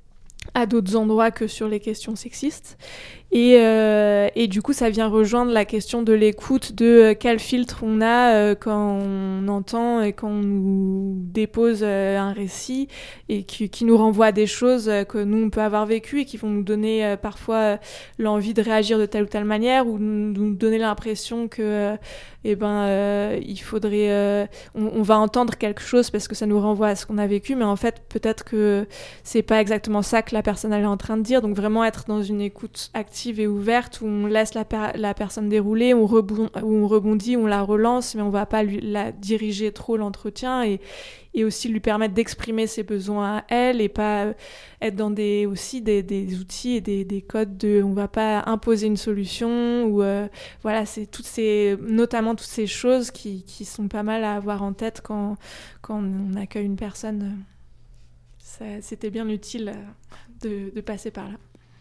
à d'autres endroits que sur les questions sexistes. Et, euh, et du coup, ça vient rejoindre la question de l'écoute, de euh, quel filtre on a euh, quand on entend et quand on nous dépose euh, un récit, et qui, qui nous renvoie à des choses euh, que nous, on peut avoir vécues, et qui vont nous donner euh, parfois euh, l'envie de réagir de telle ou telle manière, ou nous, nous donner l'impression que euh, eh ben, euh, il faudrait... Euh, on, on va entendre quelque chose parce que ça nous renvoie à ce qu'on a vécu, mais en fait, peut-être que c'est pas exactement ça que la personne elle est en train de dire. Donc vraiment être dans une écoute active active et ouverte où on laisse la, per- la personne dérouler, on, rebond- où on rebondit, on la relance, mais on ne va pas lui, la diriger trop l'entretien et, et aussi lui permettre d'exprimer ses besoins à elle et pas être dans des, aussi des, des outils et des, des codes de on ne va pas imposer une solution ou euh, voilà, c'est toutes ces, notamment toutes ces choses qui, qui sont pas mal à avoir en tête quand, quand on accueille une personne. Ça, c'était bien utile de, de passer par là.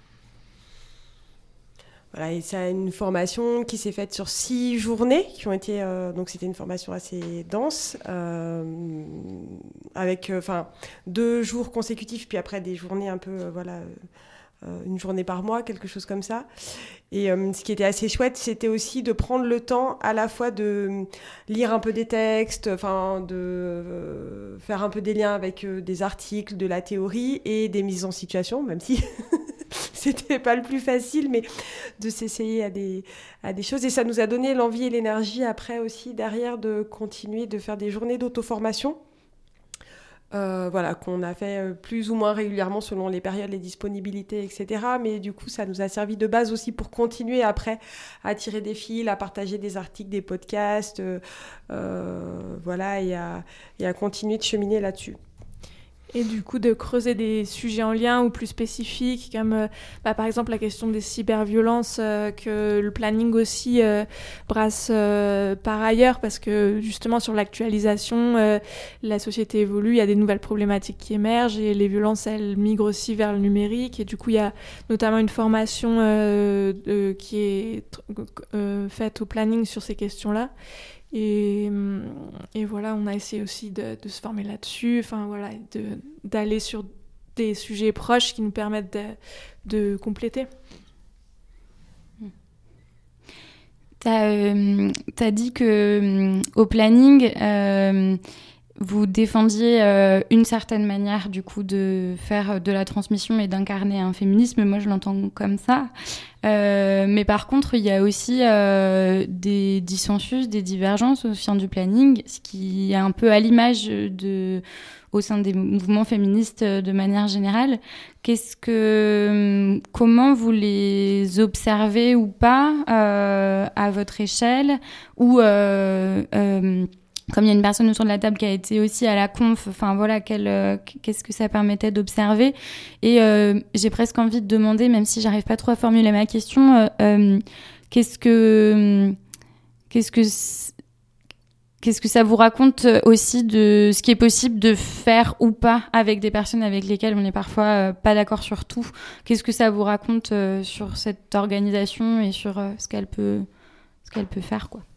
Voilà, et c'est une formation qui s'est faite sur six journées, qui ont été, euh, donc c'était une formation assez dense, euh, avec enfin euh, deux jours consécutifs, puis après des journées un peu, euh, voilà, euh, une journée par mois, quelque chose comme ça. Et euh, ce qui était assez chouette, c'était aussi de prendre le temps à la fois de lire un peu des textes, enfin de euh, faire un peu des liens avec euh, des articles, de la théorie et des mises en situation, même si c'était pas le plus facile, mais de s'essayer à des, à des choses. Et ça nous a donné l'envie et l'énergie après aussi derrière de continuer de faire des journées d'auto-formation. Euh, voilà, qu'on a fait plus ou moins régulièrement selon les périodes, les disponibilités, et cetera. Mais du coup, ça nous a servi de base aussi pour continuer après à tirer des fils, à partager des articles, des podcasts, euh, euh, voilà, et à, et à continuer de cheminer là-dessus. Et du coup, de creuser des sujets en lien ou plus spécifiques, comme euh, bah, par exemple la question des cyberviolences, euh, que le planning aussi euh, brasse euh, par ailleurs, parce que justement sur l'actualisation, euh, la société évolue, il y a des nouvelles problématiques qui émergent et les violences, elles migrent aussi vers le numérique. Et du coup, il y a notamment une formation euh, de, qui est euh, faite au planning sur ces questions-là. Et, et voilà, on a essayé aussi de, de se former là-dessus, enfin voilà, de, d'aller sur des sujets proches qui nous permettent de, de compléter. T'as, euh, t'as dit que euh, au planning, euh, vous défendiez euh, une certaine manière du coup de faire de la transmission et d'incarner un féminisme. Moi, je l'entends comme ça. Euh, mais par contre, il y a aussi euh, des dissensus, des divergences au sein du planning, ce qui est un peu à l'image de, au sein des mouvements féministes de manière générale. Qu'est-ce que, comment vous les observez ou pas euh, à votre échelle, ou euh, euh, comme il y a une personne autour de la table qui a été aussi à la conf, enfin voilà, quel, euh, qu'est-ce que ça permettait d'observer. Et euh, j'ai presque envie de demander, même si j'arrive pas trop à formuler ma question, euh, euh, qu'est-ce que, qu'est-ce que, qu'est-ce que ça vous raconte aussi de ce qui est possible de faire ou pas avec des personnes avec lesquelles on n'est parfois euh, pas d'accord sur tout. Qu'est-ce que ça vous raconte euh, sur cette organisation et sur euh, ce qu'elle peut, ce qu'elle peut faire, quoi.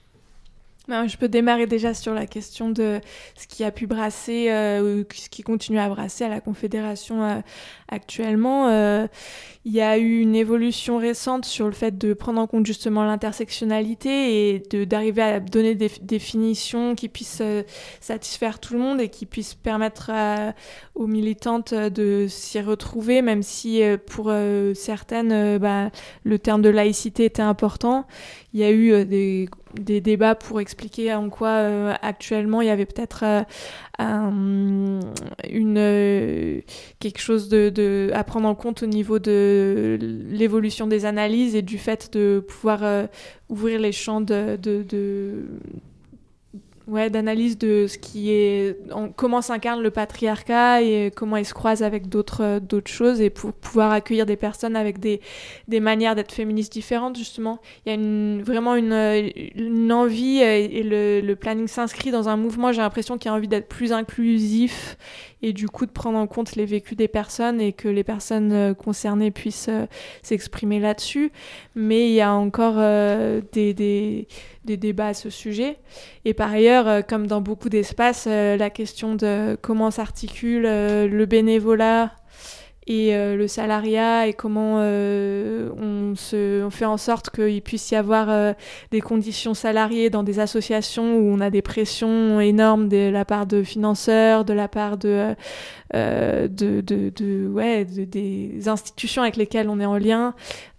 Je peux démarrer déjà sur la question de ce qui a pu brasser, euh, ou ce qui continue à brasser à la Confédération euh, actuellement. Euh, il y a eu une évolution récente sur le fait de prendre en compte justement l'intersectionnalité et de, d'arriver à donner des définitions qui puissent euh, satisfaire tout le monde et qui puissent permettre à, aux militantes de s'y retrouver, même si euh, pour euh, certaines, euh, bah, le terme de laïcité était important. Il y a eu euh, des, des débats pour expliquer en quoi euh, actuellement il y avait peut-être euh, un, une, euh, quelque chose de, de, à prendre en compte au niveau de l'évolution des analyses et du fait de pouvoir euh, ouvrir les champs de, de, de Ouais, d'analyse de ce qui est, en, comment s'incarne le patriarcat et comment il se croise avec d'autres, euh, d'autres choses, et pour pouvoir accueillir des personnes avec des, des manières d'être féministes différentes, justement. Il y a une, vraiment une, une envie, et le, le planning s'inscrit dans un mouvement, j'ai l'impression, qui a envie d'être plus inclusif et du coup de prendre en compte les vécus des personnes et que les personnes concernées puissent euh, s'exprimer là-dessus. Mais il y a encore euh, des, des, des débats à ce sujet. Et par ailleurs, euh, comme dans beaucoup d'espaces, euh, la question de comment s'articule euh, le bénévolat et euh, le salariat, et comment euh, on, se, on fait en sorte qu'il puisse y avoir euh, des conditions salariées dans des associations où on a des pressions énormes de la part de financeurs, de la part de, euh, de, de, de, ouais, de, des institutions avec lesquelles on est en lien.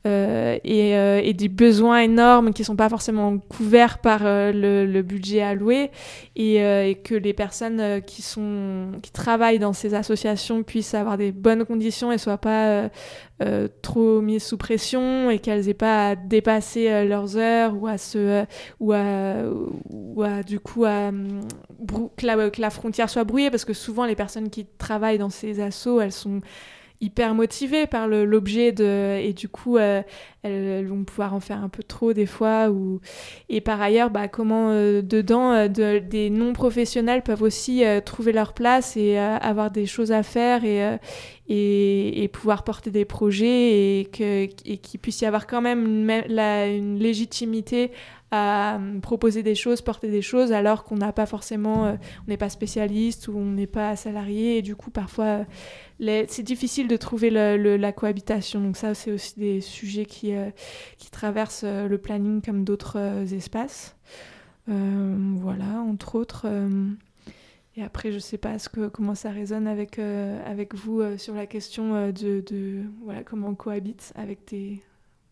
euh, et, euh, et des besoins énormes qui ne sont pas forcément couverts par euh, le, le budget alloué, et, euh, et que les personnes euh, qui, sont, qui travaillent dans ces associations puissent avoir des bonnes conditions et ne soient pas euh, euh, trop mises sous pression, et qu'elles n'aient pas à dépasser euh, leurs heures ou à, se, euh, ou à, ou à du coup à, brou- que, la, que la frontière soit brouillée, parce que souvent les personnes qui travaillent dans ces assos, elles sont hyper motivées par le, l'objet de, et du coup euh, elles, elles vont pouvoir en faire un peu trop des fois, ou... et par ailleurs bah, comment euh, dedans euh, de, des non-professionnels peuvent aussi euh, trouver leur place et euh, avoir des choses à faire, et, euh, et, et pouvoir porter des projets, et, que, et qu'il puisse y avoir quand même une, la, une légitimité à proposer des choses, porter des choses, alors qu'on n'a pas forcément, euh, on n'est pas spécialiste ou on n'est pas salarié, et du coup parfois euh, les, c'est difficile de trouver le, le, la cohabitation. Donc ça, c'est aussi des sujets qui, euh, qui traversent euh, le planning comme d'autres euh, espaces. Euh, voilà, entre autres. Euh, et après, je sais pas ce que, comment ça résonne avec, euh, avec vous euh, sur la question euh, de, de voilà, comment on cohabite avec des...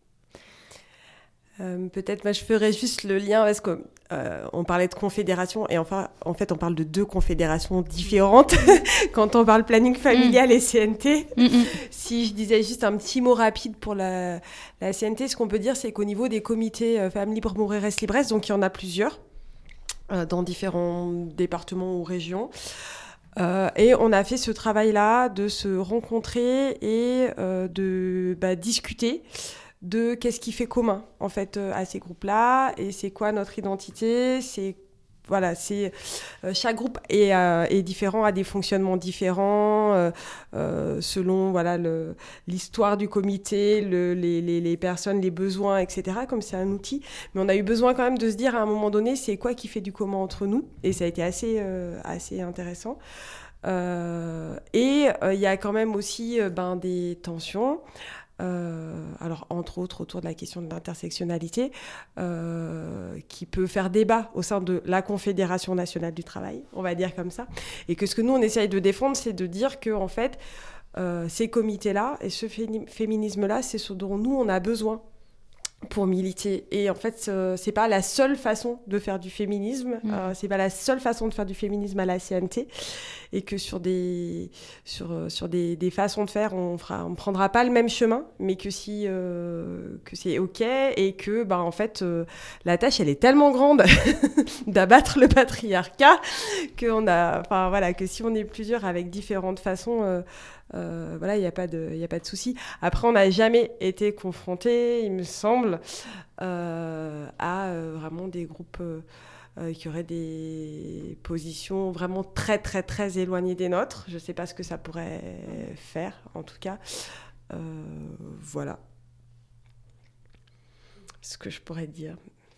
Euh, peut-être, moi, je ferais juste le lien parce qu'on euh, parlait de confédération, et enfin, en fait, on parle de deux confédérations différentes quand on parle planning familial mmh. et C N T. Mmh. Si je disais juste un petit mot rapide pour la, la C N T, ce qu'on peut dire, c'est qu'au niveau des comités euh, Femmes Libres, Mujeres Libres, donc il y en a plusieurs euh, dans différents départements ou régions. Euh, et on a fait ce travail-là de se rencontrer et euh, de bah, discuter de qu'est-ce qui fait commun en fait euh, à ces groupes-là, et c'est quoi notre identité, c'est voilà, c'est euh, chaque groupe est, euh, est différent, a des fonctionnements différents euh, euh, selon voilà le, l'histoire du comité, le, les, les, les personnes, les besoins, et cetera. Comme c'est un outil, mais on a eu besoin quand même de se dire à un moment donné, c'est quoi qui fait du commun entre nous, et ça a été assez euh, assez intéressant. Euh, et il euh, y a quand même aussi euh, ben des tensions. Euh, alors entre autres autour de la question de l'intersectionnalité euh, qui peut faire débat au sein de la Confédération nationale du travail, on va dire comme ça, et que ce que nous on essaye de défendre, c'est de dire que en fait euh, ces comités-là et ce fé- féminisme-là, c'est ce dont nous on a besoin pour militer, et en fait euh, c'est pas la seule façon de faire du féminisme, mmh. euh, c'est pas la seule façon de faire du féminisme à la C N T, et que sur des sur sur des, des façons de faire on fera on prendra pas le même chemin, mais que si euh, que c'est ok, et que bah en fait euh, la tâche elle est tellement grande d'abattre le patriarcat que on a enfin voilà que si on est plusieurs avec différentes façons euh, Euh, voilà, il n'y a pas de, il n'y a pas de souci. Après, on n'a jamais été confronté, il me semble, euh, à euh, vraiment des groupes euh, euh, qui auraient des positions vraiment très, très, très éloignées des nôtres. Je ne sais pas ce que ça pourrait faire, en tout cas. Euh, voilà ce que je pourrais dire.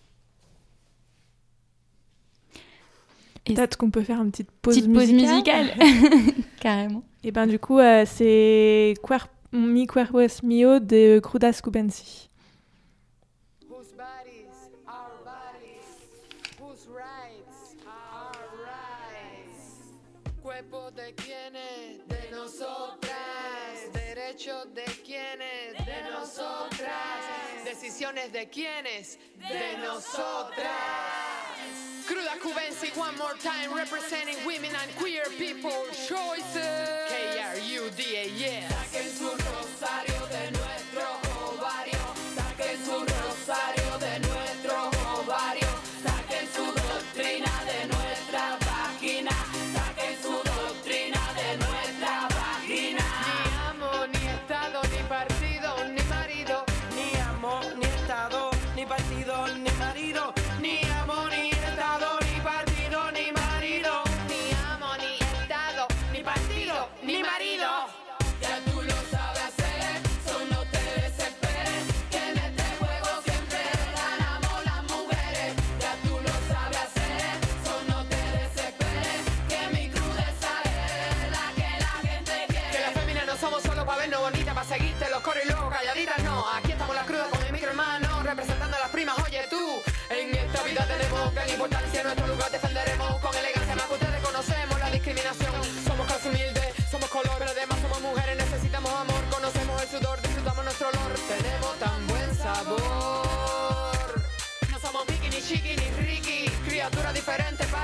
Peut-être qu'on peut faire une petite pause petite musicale. Petite pause musicale, carrément. Et ben du coup, euh, c'est Cuer- Mi Cuerpo es Mio de Crudas Cubensi. Whose bodies are bodies, whose rights are rights. Cuerpo de quienes, de nosotras. Derechos de quienes, de nosotras. Decisiones de quienes, de nosotras. Crudas Cubensi, one more time, representing women and queer people choices. K R U D A S. Saquen su rosario de nuestro ovario. Saquen su rosario de nuestro ovario. Saquen su doctrina de nuestra vagina. Saquen su doctrina de nuestra vagina. Ni amo, ni estado, ni partido, ni marido. Ni amo, ni estado, ni partido, ni marido. Ni amo, ni estado, ni partido, ni marido. Ni amo, ni estado, ni partido, ni marido. Ya tú lo sabes hacer, so no te desesperes, que en este juego siempre ganamos las mujeres. Ya tú lo sabes hacer, so no te desesperes, que mi crudeza es la que la gente quiere. Que las féminas no somos solo pa' vernos bonitas, pa' seguirte los coros y luego calladitas, no. Aquí estamos las crudas con mi micro hermano, representando a las primas, oye tú. En esta vida tenemos gran importancia, nuestro lugar defenderemos con elegancia, más que ustedes conocemos la discriminación. Somos clase humilde, somos color, pero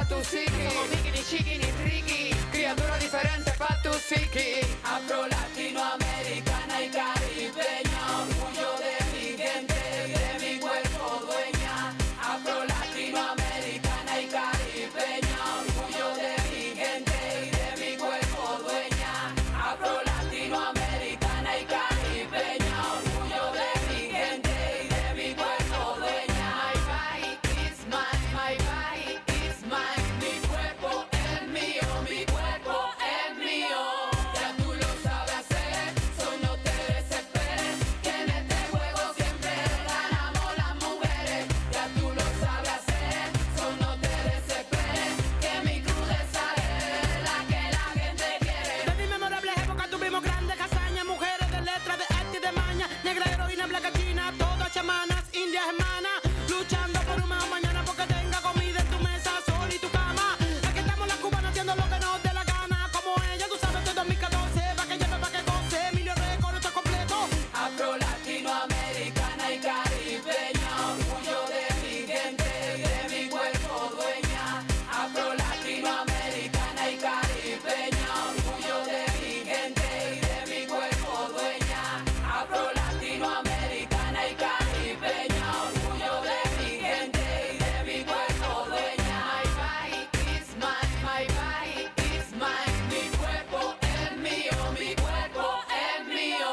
tu psiqui. Somos Mickey, ni Chiqui, ni Ricky, criatura diferente pa' tu psiqui. Afro-latinoamericana y caribeña, orgullo de mi gente y de mi cuerpo dueña. Afro-latinoamericana y caribeña, orgullo de mi gente y de mi cuerpo dueña. Afro-latinoamericana y caribeña, orgullo de mi gente y de mi cuerpo dueña. My body is mine, my body is mine. Mi cuerpo es mío, mi cuerpo es mío. Ya tú lo sabes hacer, so no te desesperes, que en este juego siempre ganamos las mujeres. Ya tú lo sabes hacer, so no te desesperes, que mi crudeza es la que la gente quiere. De mi memorable época tuvimos grandes hazañas, mujeres de letra, de arte y de maña, negra heroína, blanca china, todas chamanas, indias hermanas, luchando por un mejor mañana porque tenga comida en tu mesa, sol y tu cama. Aquí estamos las cubanas haciendo lo que nos dé la gana, como ella, tú sabes, de dos mil catorce, pa' que lleve, pa' que goce, Emilio Record, esto es completo. Afro-latinoamericana y caribeña, orgullo de mi gente y de mi cuerpo dueña. Afro-latinoamericana y caribeña, orgullo de mi gente y de mi cuerpo dueña. Afro-latinoamericana y caribeña, orgullo de mi gente y de mi cuerpo dueña. My body is mine, my body is mine. Mi cuerpo es mío, mi cuerpo es mío.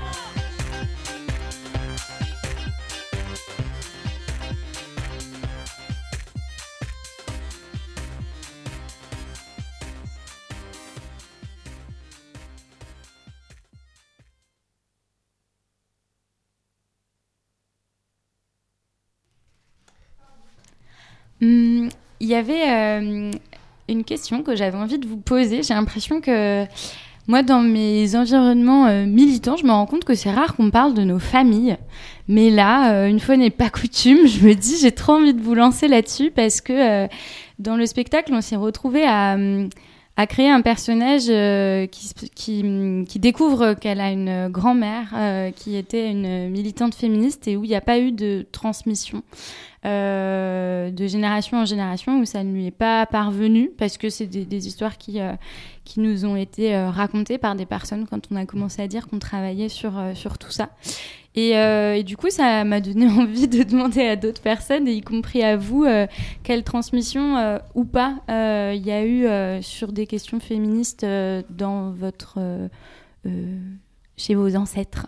Hum, Il y avait euh, une question que j'avais envie de vous poser. J'ai l'impression que moi, dans mes environnements euh, militants, je me rends compte que c'est rare qu'on parle de nos familles. Mais là, euh, une fois n'est pas coutume, je me dis, j'ai trop envie de vous lancer là-dessus parce que euh, dans le spectacle, on s'est retrouvés à, à créer un personnage euh, qui, qui, qui découvre qu'elle a une grand-mère euh, qui était une militante féministe et où il n'y a pas eu de transmission. Euh, de génération en génération, où ça ne lui est pas parvenu, parce que c'est des, des histoires qui, euh, qui nous ont été euh, racontées par des personnes quand on a commencé à dire qu'on travaillait sur, euh, sur tout ça. Et, euh, et du coup, ça m'a donné envie de demander à d'autres personnes, et y compris à vous, euh, quelle transmission euh, ou pas il euh, y a eu euh, sur des questions féministes euh, dans votre, euh, euh, chez vos ancêtres,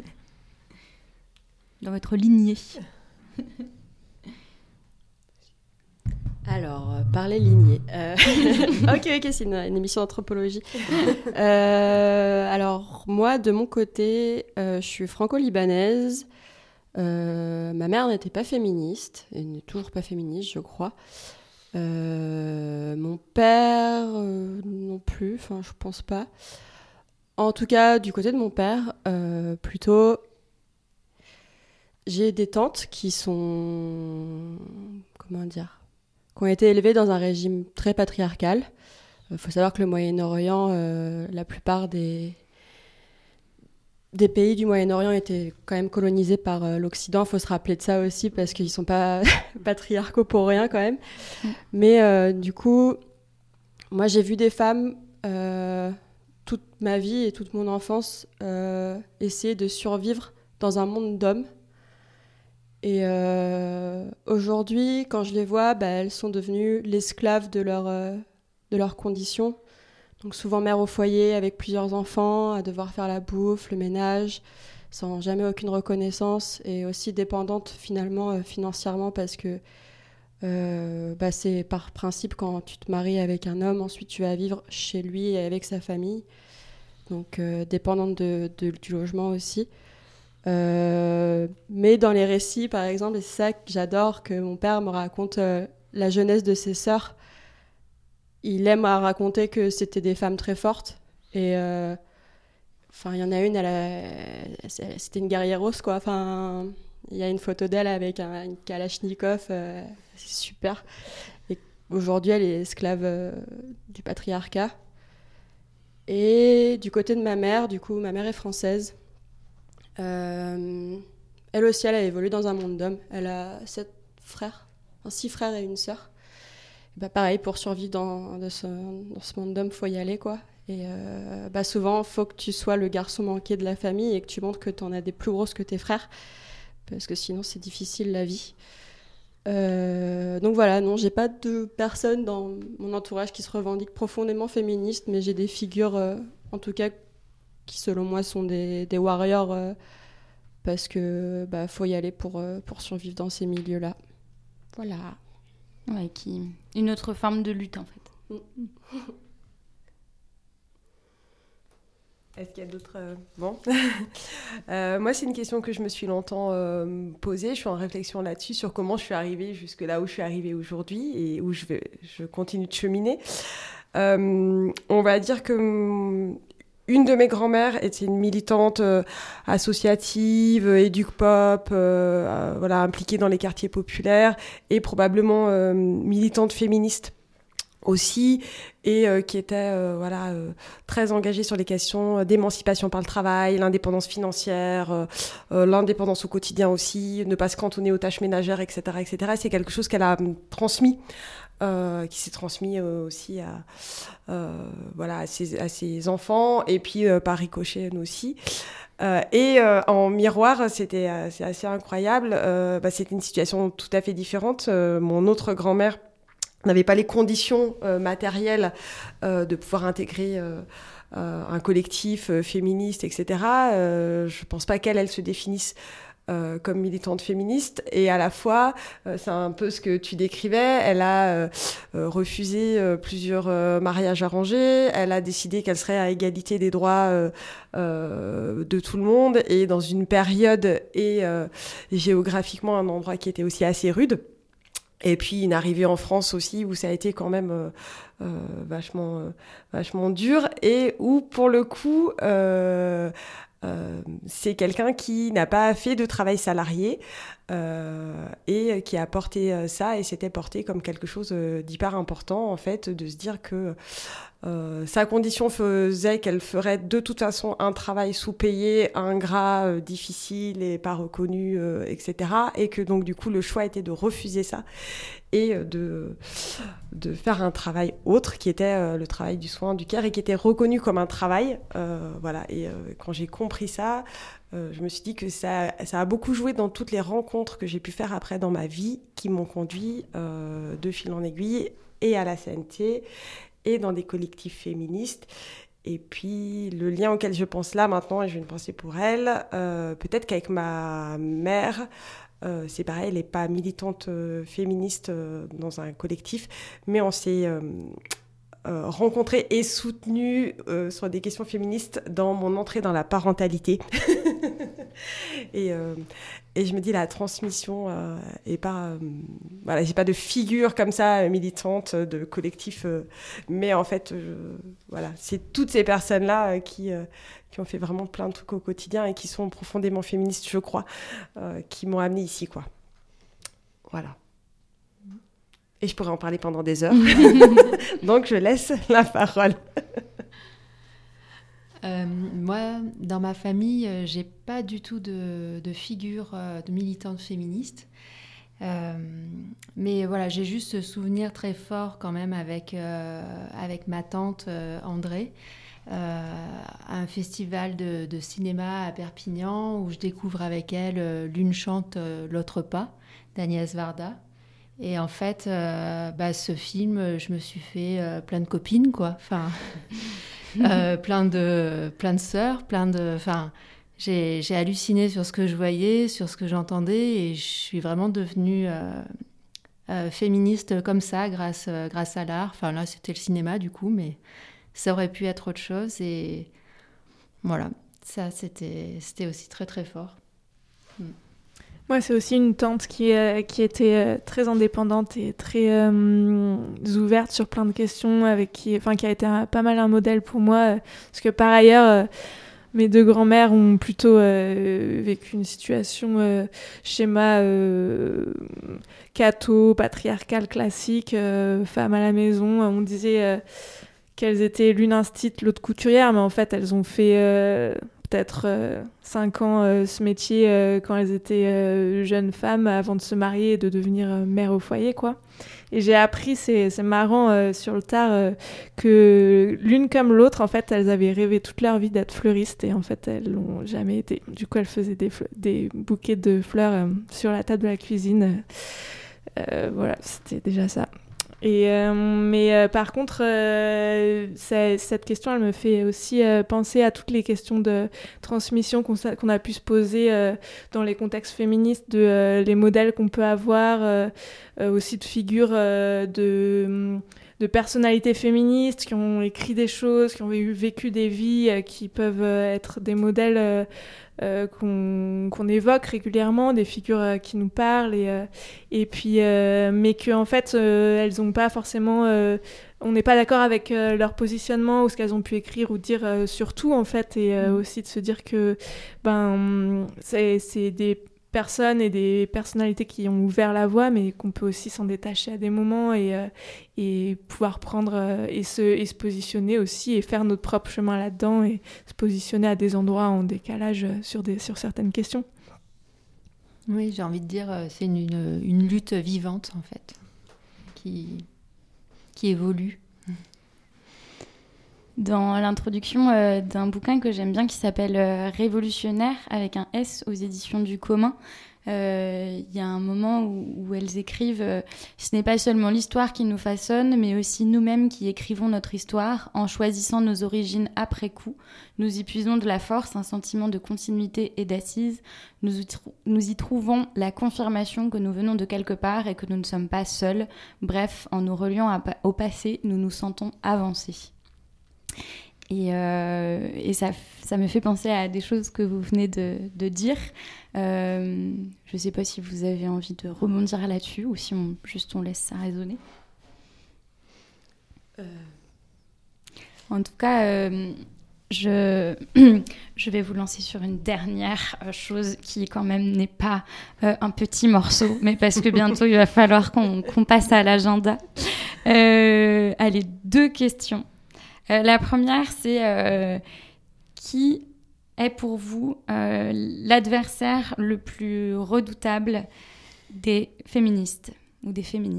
dans votre lignée. Alors, euh, par les lignées. Euh... ok, ok, c'est une, une émission d'anthropologie. euh, alors, moi, de mon côté, euh, je suis franco-libanaise. Euh, ma mère n'était pas féministe, et n'est toujours pas féministe, je crois. Euh, mon père, euh, non plus, enfin, je pense pas. En tout cas, du côté de mon père, euh, plutôt... J'ai des tantes qui sont... Comment dire ? Qui ont été élevées dans un régime très patriarcal. Il faut savoir que le Moyen-Orient, euh, la plupart des, des pays du Moyen-Orient étaient quand même colonisés par euh, l'Occident. Il faut se rappeler de ça aussi parce qu'ils ne sont pas patriarcaux pour rien quand même. Mmh. Mais euh, du coup, moi j'ai vu des femmes euh, toute ma vie et toute mon enfance euh, essayer de survivre dans un monde d'hommes. Et euh, aujourd'hui, quand je les vois, bah, elles sont devenues l'esclave de, leur, euh, de leurs conditions. Donc souvent mère au foyer avec plusieurs enfants, à devoir faire la bouffe, le ménage, sans jamais aucune reconnaissance, et aussi dépendante finalement euh, financièrement parce que euh, bah, c'est par principe quand tu te maries avec un homme, ensuite tu vas vivre chez lui et avec sa famille. Donc euh, dépendante de, de, du logement aussi. Euh, mais dans les récits, par exemple, et c'est ça que j'adore, que mon père me raconte euh, la jeunesse de ses sœurs. Il aime à raconter que c'était des femmes très fortes. Et euh, enfin, il y en a une, elle a, c'était une guerrière rose, quoi. Enfin, il y a une photo d'elle avec un, une Kalachnikov, euh, c'est super. Et aujourd'hui, elle est esclave euh, du patriarcat. Et du côté de ma mère, du coup, ma mère est française. Euh, elle aussi, elle a évolué dans un monde d'hommes. Elle a sept frères, enfin, six frères et une sœur. bah, pareil, pour survivre dans, dans, ce, dans ce monde d'hommes, il faut y aller, quoi. Et euh, bah, souvent, il faut que tu sois le garçon manqué de la famille et que tu montres que tu en as des plus grosses que tes frères, parce que sinon, c'est difficile, la vie. Euh, donc voilà, non, j'ai pas de personne dans mon entourage qui se revendique profondément féministe, mais j'ai des figures, euh, en tout cas, qui selon moi sont des, des warriors, euh, parce que bah, faut y aller pour, euh, pour survivre dans ces milieux-là. Voilà. Ouais, qui... Une autre forme de lutte, en fait. Mm. Est-ce qu'il y a d'autres... euh, Bon. euh, moi, c'est une question que je me suis longtemps euh, posée. Je suis en réflexion là-dessus, sur comment je suis arrivée jusque là où je suis arrivée aujourd'hui et où je, vais, je continue de cheminer. Euh, on va dire que hum, une de mes grand-mères était une militante euh, associative, euh, éduc-pop, euh, euh, voilà, impliquée dans les quartiers populaires et probablement euh, militante féministe aussi, et euh, qui était euh, voilà, euh, très engagée sur les questions d'émancipation par le travail, l'indépendance financière, euh, euh, l'indépendance au quotidien aussi, ne pas se cantonner aux tâches ménagères, et cetera, et cetera. C'est quelque chose qu'elle a transmis, euh, qui s'est transmis euh, aussi à, euh, voilà, à, ses, à ses enfants, et puis euh, par ricochet, nous aussi. Euh, et euh, en miroir, c'était euh, c'est assez incroyable, euh, bah, c'était une situation tout à fait différente. Euh, mon autre grand-mère n'avait pas les conditions euh, matérielles euh, de pouvoir intégrer euh, euh, un collectif euh, féministe, et cetera. Euh, je ne pense pas qu'elle elle se définisse euh, comme militante féministe. Et à la fois, euh, c'est un peu ce que tu décrivais, elle a euh, euh, refusé euh, plusieurs euh, mariages arrangés, elle a décidé qu'elle serait à égalité des droits euh, euh, de tout le monde, et dans une période et euh, géographiquement un endroit qui était aussi assez rude. Et puis une arrivée en France aussi où ça a été quand même euh, euh, vachement, euh, vachement dur, et où pour le coup euh, euh, c'est quelqu'un qui n'a pas fait de travail salarié euh, et qui a porté ça, et s'était porté comme quelque chose d'hyper important en fait, de se dire que Euh, sa condition faisait qu'elle ferait de toute façon un travail sous-payé, ingrat, euh, difficile et pas reconnu, euh, et cetera. Et que donc du coup le choix était de refuser ça et de, de faire un travail autre qui était euh, le travail du soin, du care, et qui était reconnu comme un travail. Euh, voilà. Et euh, quand j'ai compris ça, euh, je me suis dit que ça, ça a beaucoup joué dans toutes les rencontres que j'ai pu faire après dans ma vie, qui m'ont conduit euh, de fil en aiguille et à la C N T et dans des collectifs féministes. Et puis, le lien auquel je pense là, maintenant, et je vais une pensée pour elle, euh, peut-être qu'avec ma mère, euh, c'est pareil, elle n'est pas militante euh, féministe euh, dans un collectif, mais on s'est euh, euh, rencontrés et soutenus euh, sur des questions féministes dans mon entrée dans la parentalité. et, euh, et je me dis, la transmission euh, est pas... Euh, voilà, j'ai pas de figure comme ça, militante, de collectif, euh, mais en fait, euh, voilà, c'est toutes ces personnes-là euh, qui, euh, qui ont fait vraiment plein de trucs au quotidien et qui sont profondément féministes, je crois, euh, qui m'ont amenée ici, quoi. Voilà. Et je pourrais en parler pendant des heures. Donc, je laisse la parole. Euh, moi, dans ma famille, euh, j'ai pas du tout de, de figure euh, de militante féministe. Euh, mais voilà, j'ai juste ce souvenir très fort quand même avec, euh, avec ma tante euh, André, euh, à un festival de, de cinéma à Perpignan, où je découvre avec elle euh, L'une chante, euh, l'autre pas, d'Agnès Varda. Et en fait, euh, bah, ce film, je me suis fait euh, plein de copines, quoi. Enfin... Euh, plein de plein de sœurs, plein de, enfin, j'ai j'ai halluciné sur ce que je voyais, sur ce que j'entendais, et je suis vraiment devenue euh, euh, féministe comme ça grâce euh, grâce à l'art. Enfin là, c'était le cinéma du coup, mais ça aurait pu être autre chose, et voilà, ça c'était c'était aussi très très fort. Mm. Moi, c'est aussi une tante qui, euh, qui était euh, très indépendante et très euh, ouverte sur plein de questions, avec qui, enfin, qui a été un, pas mal un modèle pour moi. Euh, parce que par ailleurs, euh, mes deux grands-mères ont plutôt euh, vécu une situation euh, schéma euh, catho, patriarcal classique, euh, femme à la maison. On disait euh, qu'elles étaient l'une instite, l'autre couturière, mais en fait, elles ont fait... Euh, peut-être euh, cinq ans euh, ce métier euh, quand elles étaient euh, jeunes femmes avant de se marier et de devenir euh, mère au foyer, quoi. Et j'ai appris, c'est, c'est marrant euh, sur le tard, euh, que l'une comme l'autre, en fait, elles avaient rêvé toute leur vie d'être fleuristes et en fait, elles l'ont jamais été. Du coup, elles faisaient des, fle- des bouquets de fleurs euh, sur la table de la cuisine. Euh, voilà, c'était déjà ça. Et, euh, mais euh, par contre, euh, ça, cette question, elle me fait aussi euh, penser à toutes les questions de transmission qu'on, qu'on a pu se poser euh, dans les contextes féministes, de euh, les modèles qu'on peut avoir, euh, euh, aussi de figures euh, de, de personnalités féministes qui ont écrit des choses, qui ont vécu des vies, euh, qui peuvent euh, être des modèles euh, Euh, qu'on, qu'on évoque régulièrement, des figures euh, qui nous parlent, et, euh, et puis, euh, mais qu'en fait, euh, elles ont pas forcément... Euh, on n'est pas d'accord avec euh, leur positionnement ou ce qu'elles ont pu écrire ou dire euh, sur tout, en fait, et euh, aussi de se dire que ben, c'est, c'est des personnes et des personnalités qui ont ouvert la voie, mais qu'on peut aussi s'en détacher à des moments et, euh, et pouvoir prendre euh, et, se, et se positionner aussi et faire notre propre chemin là-dedans et se positionner à des endroits en décalage sur, des, sur certaines questions. Oui, j'ai envie de dire, c'est une, une, une lutte vivante, en fait, qui, qui évolue. Dans l'introduction euh, d'un bouquin que j'aime bien qui s'appelle euh, Révolutionnaire avec un S aux éditions du commun, il euh, y a un moment où, où elles écrivent euh, « Ce n'est pas seulement l'histoire qui nous façonne, mais aussi nous-mêmes qui écrivons notre histoire en choisissant nos origines après coup. Nous y puisons de la force, un sentiment de continuité et d'assise. Nous y, trou- nous y trouvons la confirmation que nous venons de quelque part et que nous ne sommes pas seuls. Bref, en nous reliant à, au passé, nous nous sentons avancer. » Et, euh, et ça, ça me fait penser à des choses que vous venez de, de dire. Euh, je ne sais pas si vous avez envie de rebondir là-dessus ou si on, juste on laisse ça résonner. Euh... En tout cas, euh, je, je vais vous lancer sur une dernière chose qui quand même n'est pas euh, un petit morceau, mais parce que bientôt il va falloir qu'on, qu'on passe à l'agenda. Euh, allez, deux questions. Euh, la première, c'est euh, qui est pour vous euh, l'adversaire le plus redoutable des féministes ou des féminismes ?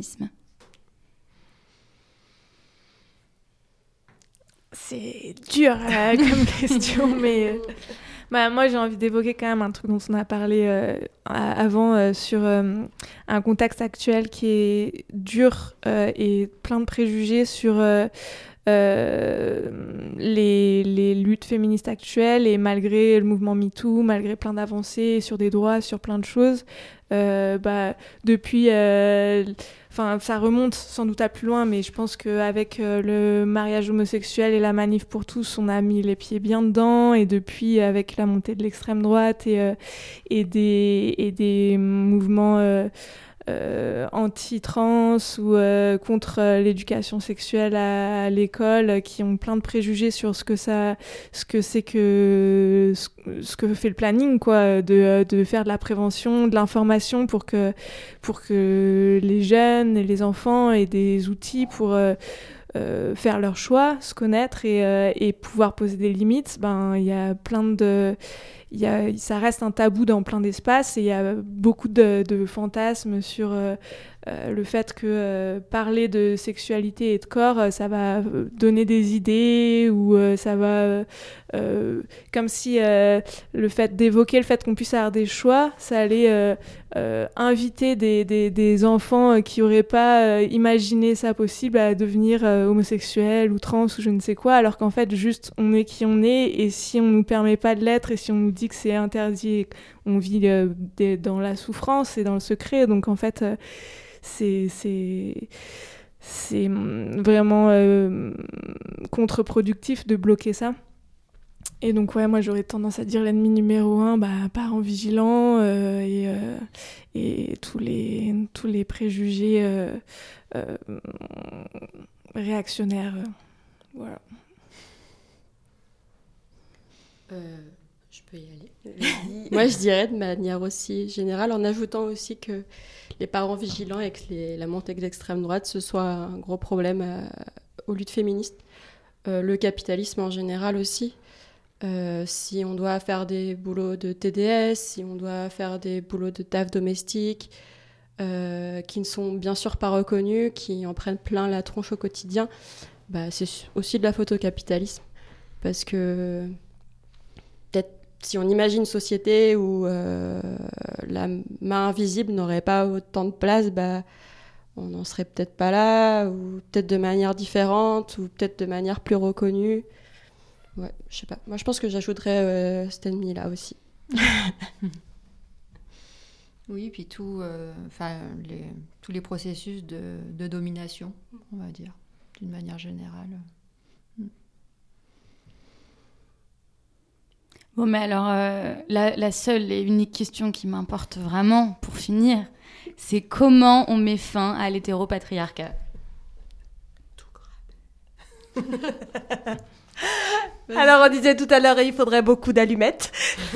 C'est dur euh, comme question, mais euh, bah, moi j'ai envie d'évoquer quand même un truc dont on a parlé euh, avant euh, sur euh, un contexte actuel qui est dur euh, et plein de préjugés sur euh, euh, les, les luttes féministes actuelles, et malgré le mouvement MeToo, malgré plein d'avancées sur des droits, sur plein de choses, euh, bah, depuis... Euh, Enfin, ça remonte sans doute à plus loin, mais je pense qu'avec euh, le mariage homosexuel et la manif pour tous, on a mis les pieds bien dedans. Et depuis, avec la montée de l'extrême droite et, euh, et, des, et des mouvements euh, euh, anti-trans ou euh, contre euh, l'éducation sexuelle à, à l'école, euh, qui ont plein de préjugés sur ce que ça, ce que c'est que ce, ce que fait le planning, quoi, de, de faire de la prévention, de l'information pour que pour que les jeunes et les enfants aient des outils pour euh, euh, faire leurs choix, se connaître et, euh, et pouvoir poser des limites. Ben, il y a plein de Il y a, ça reste un tabou dans plein d'espaces et il y a beaucoup de, de fantasmes sur euh, euh, le fait que euh, parler de sexualité et de corps, euh, ça va donner des idées ou euh, ça va... Euh, comme si euh, le fait d'évoquer le fait qu'on puisse avoir des choix, ça allait euh, euh, inviter des, des, des enfants qui n'auraient pas euh, imaginé ça possible à devenir euh, homosexuels ou trans ou je ne sais quoi, alors qu'en fait, juste, on est qui on est et si on ne nous permet pas de l'être et si on nous dit que c'est interdit, on vit euh, des, dans la souffrance et dans le secret. Donc en fait, euh, c'est, c'est, c'est vraiment euh, contre-productif de bloquer ça. Et donc ouais, moi j'aurais tendance à dire l'ennemi numéro un, bah, parents vigilants euh, et, euh, et tous les, tous les préjugés euh, euh, réactionnaires. Euh, voilà. Euh... Je peux y aller. Moi, je dirais de manière aussi générale, en ajoutant aussi que les parents vigilants et que les, la montée de l'extrême droite, ce soit un gros problème euh, aux luttes féministes. Euh, le capitalisme en général aussi. Euh, si on doit faire des boulots de T D S, si on doit faire des boulots de taf domestique, euh, qui ne sont bien sûr pas reconnus, qui en prennent plein la tronche au quotidien, bah, c'est aussi de la photocapitalisme. Parce que peut-être si on imagine une société où euh, la main invisible n'aurait pas autant de place, bah, on n'en serait peut-être pas là, ou peut-être de manière différente, ou peut-être de manière plus reconnue. Ouais, je sais pas. Moi, je pense que j'ajouterais euh, cet ennemi-là aussi. Oui, puis tout, euh, les, tous les processus de, de domination, on va dire, d'une manière générale. Bon, mais alors, euh, la, la seule et unique question qui m'importe vraiment, pour finir, c'est comment on met fin à l'hétéropatriarcat. Tout grave. Alors, on disait tout à l'heure, il faudrait beaucoup d'allumettes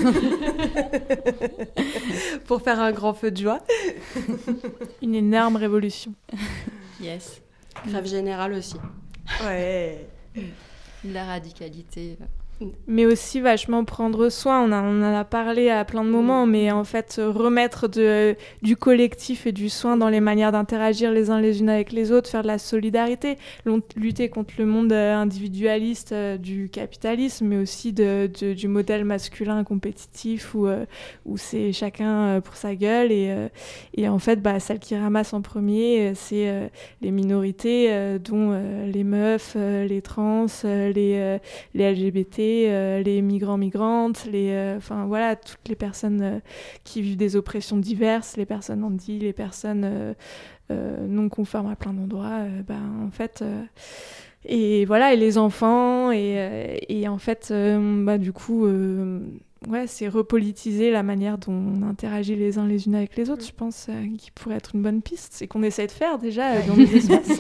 pour faire un grand feu de joie. Une énorme révolution. Yes. Grève générale aussi. Ouais. De la radicalité. Mais aussi vachement prendre soin, on, a, on en a parlé à plein de moments, mais en fait remettre de, du collectif et du soin dans les manières d'interagir les uns les unes avec les autres, faire de la solidarité, lutter contre le monde individualiste euh, du capitalisme, mais aussi de, de, du modèle masculin compétitif où, euh, où c'est chacun pour sa gueule et, euh, et en fait bah, celle qui ramasse en premier c'est euh, les minorités euh, dont euh, les meufs, euh, les trans, euh, les, euh, les L G B T, Euh, les migrants migrantes, les, euh, enfin voilà, toutes les personnes euh, qui vivent des oppressions diverses, les personnes handies, les personnes euh, euh, non conformes à plein d'endroits, euh, bah, en fait, euh, et voilà, et les enfants, et, euh, et en fait, euh, bah, du coup, euh, ouais, c'est repolitiser la manière dont on interagit les uns les unes avec les autres, je pense, euh, qui pourrait être une bonne piste, c'est qu'on essaie de faire déjà euh, dans nos espaces.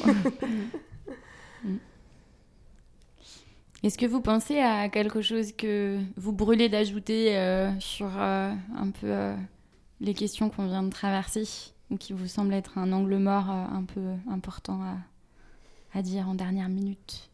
Est-ce que vous pensez à quelque chose que vous brûlez d'ajouter euh, sur euh, un peu euh, les questions qu'on vient de traverser ou qui vous semble être un angle mort euh, un peu important à, à dire en dernière minute?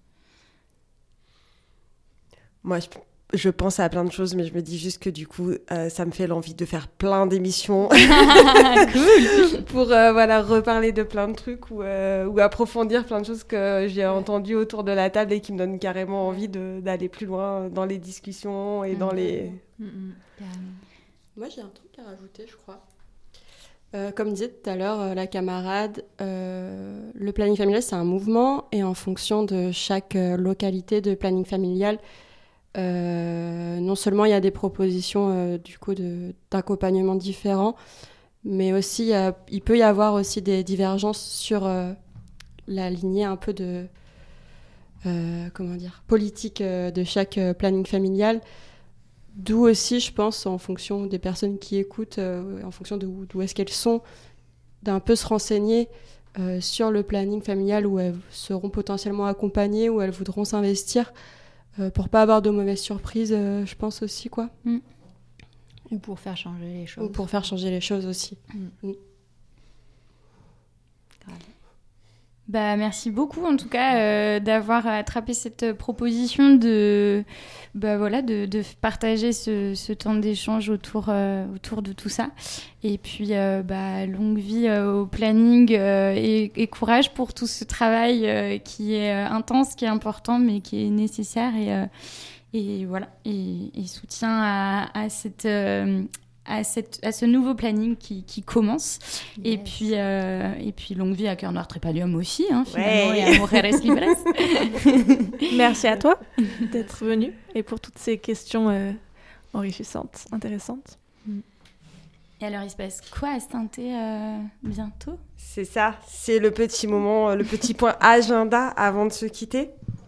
Moi, je, je pense à plein de choses, mais je me dis juste que du coup, euh, ça me fait l'envie de faire plein d'émissions. Cool. Pour euh, voilà, reparler de plein de trucs ou, euh, ou approfondir plein de choses que j'ai entendues autour de la table et qui me donnent carrément envie de, d'aller plus loin dans les discussions et mmh. dans les... Mmh, mmh. Moi, j'ai un truc à rajouter, je crois. Euh, comme disait tout à l'heure euh, la camarade, euh, le planning familial, c'est un mouvement et en fonction de chaque euh, localité de planning familial, Euh, non seulement il y a des propositions euh, du coup de, d'accompagnement différents, mais aussi il, y a, il peut y avoir aussi des divergences sur euh, la lignée un peu de euh, comment dire politique euh, de chaque euh, planning familial. D'où aussi, je pense, en fonction des personnes qui écoutent, euh, en fonction de où, d'où est-ce qu'elles sont, d'un peu se renseigner euh, sur le planning familial où elles seront potentiellement accompagnées, où elles voudront s'investir. Euh, pour pas avoir de mauvaises surprises, euh, je pense aussi, quoi. Mm. Ou pour faire changer les choses. Ou pour faire changer les choses aussi. Mm. Mm. Bah, merci beaucoup en tout cas euh, d'avoir attrapé cette proposition de, bah, voilà, de, de partager ce, ce temps d'échange autour, euh, autour de tout ça. Et puis euh, bah, longue vie euh, au planning euh, et, et courage pour tout ce travail euh, qui est euh, intense, qui est important mais qui est nécessaire. Et, euh, et voilà, et, et soutien à, à cette... Euh, À, cette, à ce nouveau planning qui, qui commence. Yes. Et, puis, euh, et puis, longue vie à Cœur Noir Tripalium aussi, hein, finalement, ouais. Et à Mujeres Libres. Merci à toi d'être venue et pour toutes ces questions euh, enrichissantes, intéressantes. Et alors, il se passe quoi à Saint-Thé euh, bientôt? C'est ça, c'est le petit moment, le petit point agenda avant de se quitter.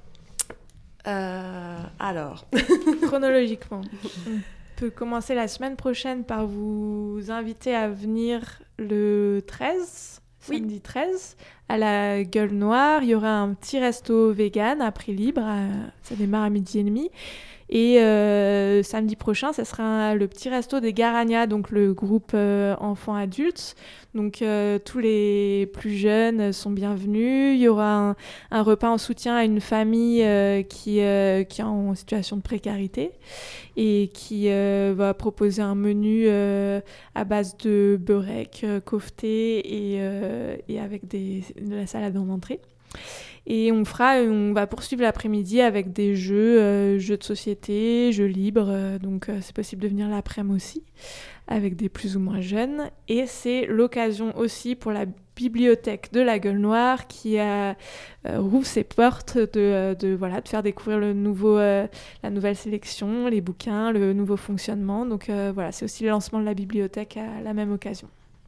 Euh, alors... Chronologiquement. Peut commencer la semaine prochaine par vous inviter à venir le treize, oui. samedi treize, à la Gueule Noire, il y aura un petit resto vegan à prix libre. À, ça démarre à midi et demi. Et euh, samedi prochain, ça sera le petit resto des Garagnas, donc le groupe euh, enfants-adultes. Donc euh, tous les plus jeunes sont bienvenus. Il y aura un, un repas en soutien à une famille euh, qui, euh, qui est en situation de précarité et qui euh, va proposer un menu euh, à base de beurek, euh, kofté et, euh, et avec des, de la salade en entrée. Et on fera, on va poursuivre l'après-midi avec des jeux, euh, jeux de société, jeux libres. Euh, donc euh, c'est possible de venir l'après-midi aussi, avec des plus ou moins jeunes. Et c'est l'occasion aussi pour la bibliothèque de la Gueule Noire qui a, euh, rouvre ses portes de, de, voilà, de faire découvrir le nouveau, euh, la nouvelle sélection, les bouquins, le nouveau fonctionnement. Donc euh, voilà, c'est aussi le lancement de la bibliothèque à la même occasion.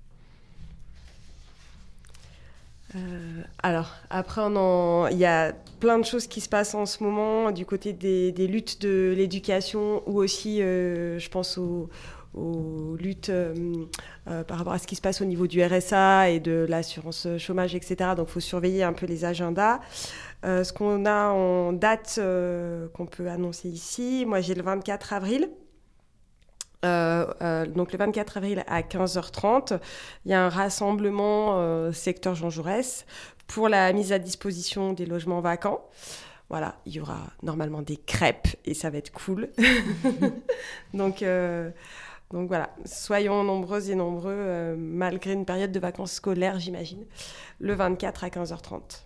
Euh, alors, après, on en... il y a plein de choses qui se passent en ce moment du côté des, des luttes de l'éducation ou aussi, euh, je pense, aux, aux luttes euh, euh, par rapport à ce qui se passe au niveau du R S A et de l'assurance chômage, et cetera. Donc, il faut surveiller un peu les agendas. Euh, ce qu'on a en date euh, qu'on peut annoncer ici, moi, j'ai le vingt-quatre avril. Euh, euh, donc le vingt-quatre avril à quinze heures trente, il y a un rassemblement euh, secteur Jean Jaurès pour la mise à disposition des logements vacants. Voilà, il y aura normalement des crêpes et ça va être cool. donc, euh, donc voilà, soyons nombreuses et nombreux euh, malgré une période de vacances scolaires, j'imagine, le vingt-quatre à quinze heures trente.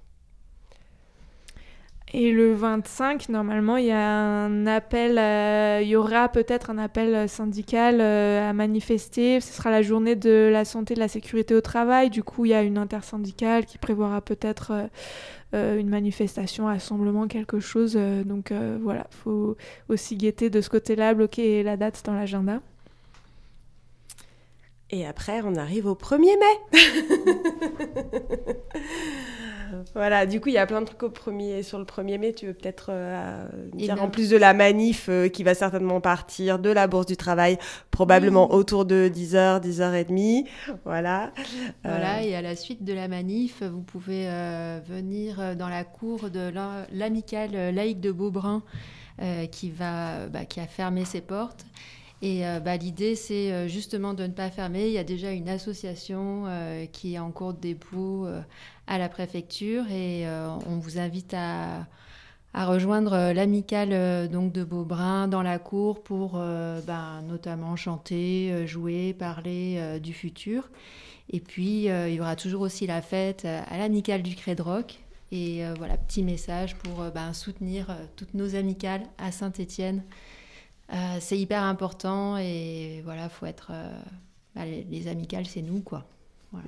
Et le vingt-cinq, normalement, il y a un appel, euh, il y aura peut-être un appel syndical euh, à manifester. Ce sera la journée de la santé et de la sécurité au travail. Du coup, il y a une intersyndicale qui prévoira peut-être euh, euh, une manifestation, un rassemblement, quelque chose. Euh, donc euh, voilà, il faut aussi guetter de ce côté-là, bloquer la date dans l'agenda. Et après, on arrive au premier mai. Voilà, du coup, il y a plein de trucs au premier, sur le premier mai. Tu veux peut-être euh, dire, bien, en plus de la manif euh, qui va certainement partir, de la Bourse du Travail, probablement oui. autour de dix heures, dix heures trente. Voilà. Voilà, euh... et à la suite de la manif, vous pouvez euh, venir dans la cour de l'amicale laïque de Beaubrun euh, qui, va, bah, qui a fermé ses portes. Et euh, bah, l'idée, c'est euh, justement de ne pas fermer. Il y a déjà une association euh, qui est en cours de dépôt euh, à la préfecture et euh, on vous invite à, à rejoindre euh, l'amicale euh, donc de Beaubrun dans la cour pour euh, bah, notamment chanter, euh, jouer, parler euh, du futur. Et puis, euh, il y aura toujours aussi la fête euh, à l'amicale du Crédroc. Et euh, voilà, petit message pour euh, bah, soutenir euh, toutes nos amicales à Saint-Étienne. Euh, c'est hyper important et voilà, faut être euh, bah, les, les amicales, c'est nous quoi. Voilà.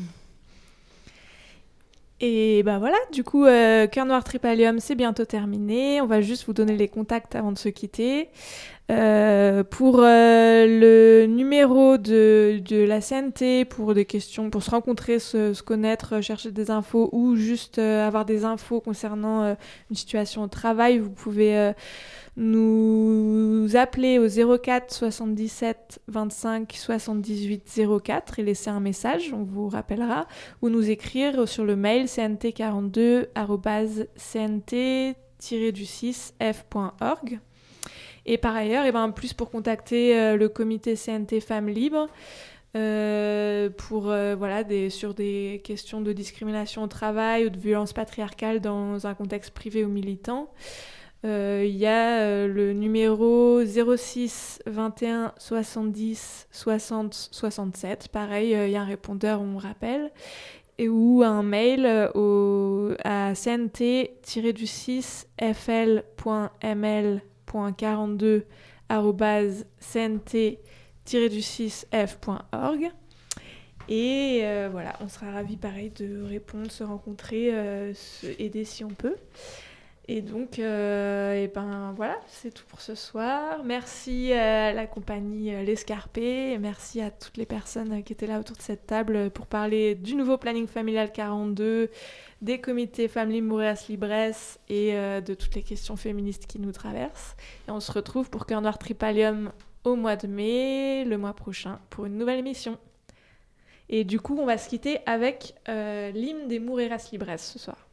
Et ben voilà, du coup, euh, Cœur Noir Tripalium, c'est bientôt terminé. On va juste vous donner les contacts avant de se quitter. Euh, pour euh, le numéro de, de la C N T, pour des questions, pour se rencontrer, se, se connaître, chercher des infos ou juste euh, avoir des infos concernant euh, une situation au travail, vous pouvez euh, nous appeler au zéro quatre soixante-dix-sept vingt-cinq soixante-dix-huit zéro quatre et laisser un message, on vous rappellera, ou nous écrire sur le mail c n t quarante-deux arobase c n t tiret du six f point org. Et par ailleurs, et ben, plus pour contacter euh, le comité C N T Femmes Libres euh, pour, euh, voilà, des, sur des questions de discrimination au travail ou de violence patriarcale dans un contexte privé ou militant. Il euh, y a euh, le numéro zéro six vingt et un soixante-dix soixante soixante-sept. Pareil, il euh, y a un répondeur, on rappelle. Et, ou un mail euh, au, à c n t du six f l point m l quarante-deux arobase c n t du six f point org. Et euh, voilà, on sera ravis pareil de répondre, se rencontrer, euh, se aider si on peut. Et donc, euh, et ben voilà, c'est tout pour ce soir. Merci à la compagnie L'Escarpé et merci à toutes les personnes qui étaient là autour de cette table pour parler du nouveau planning familial quarante-deux, des comités Femmes Libres Montréal Libres et euh, de toutes les questions féministes qui nous traversent. Et on se retrouve pour Cœur Noir Tripalium au mois de mai, le mois prochain, pour une nouvelle émission. Et du coup, on va se quitter avec euh, l'hymne des Mujeres Libres ce soir.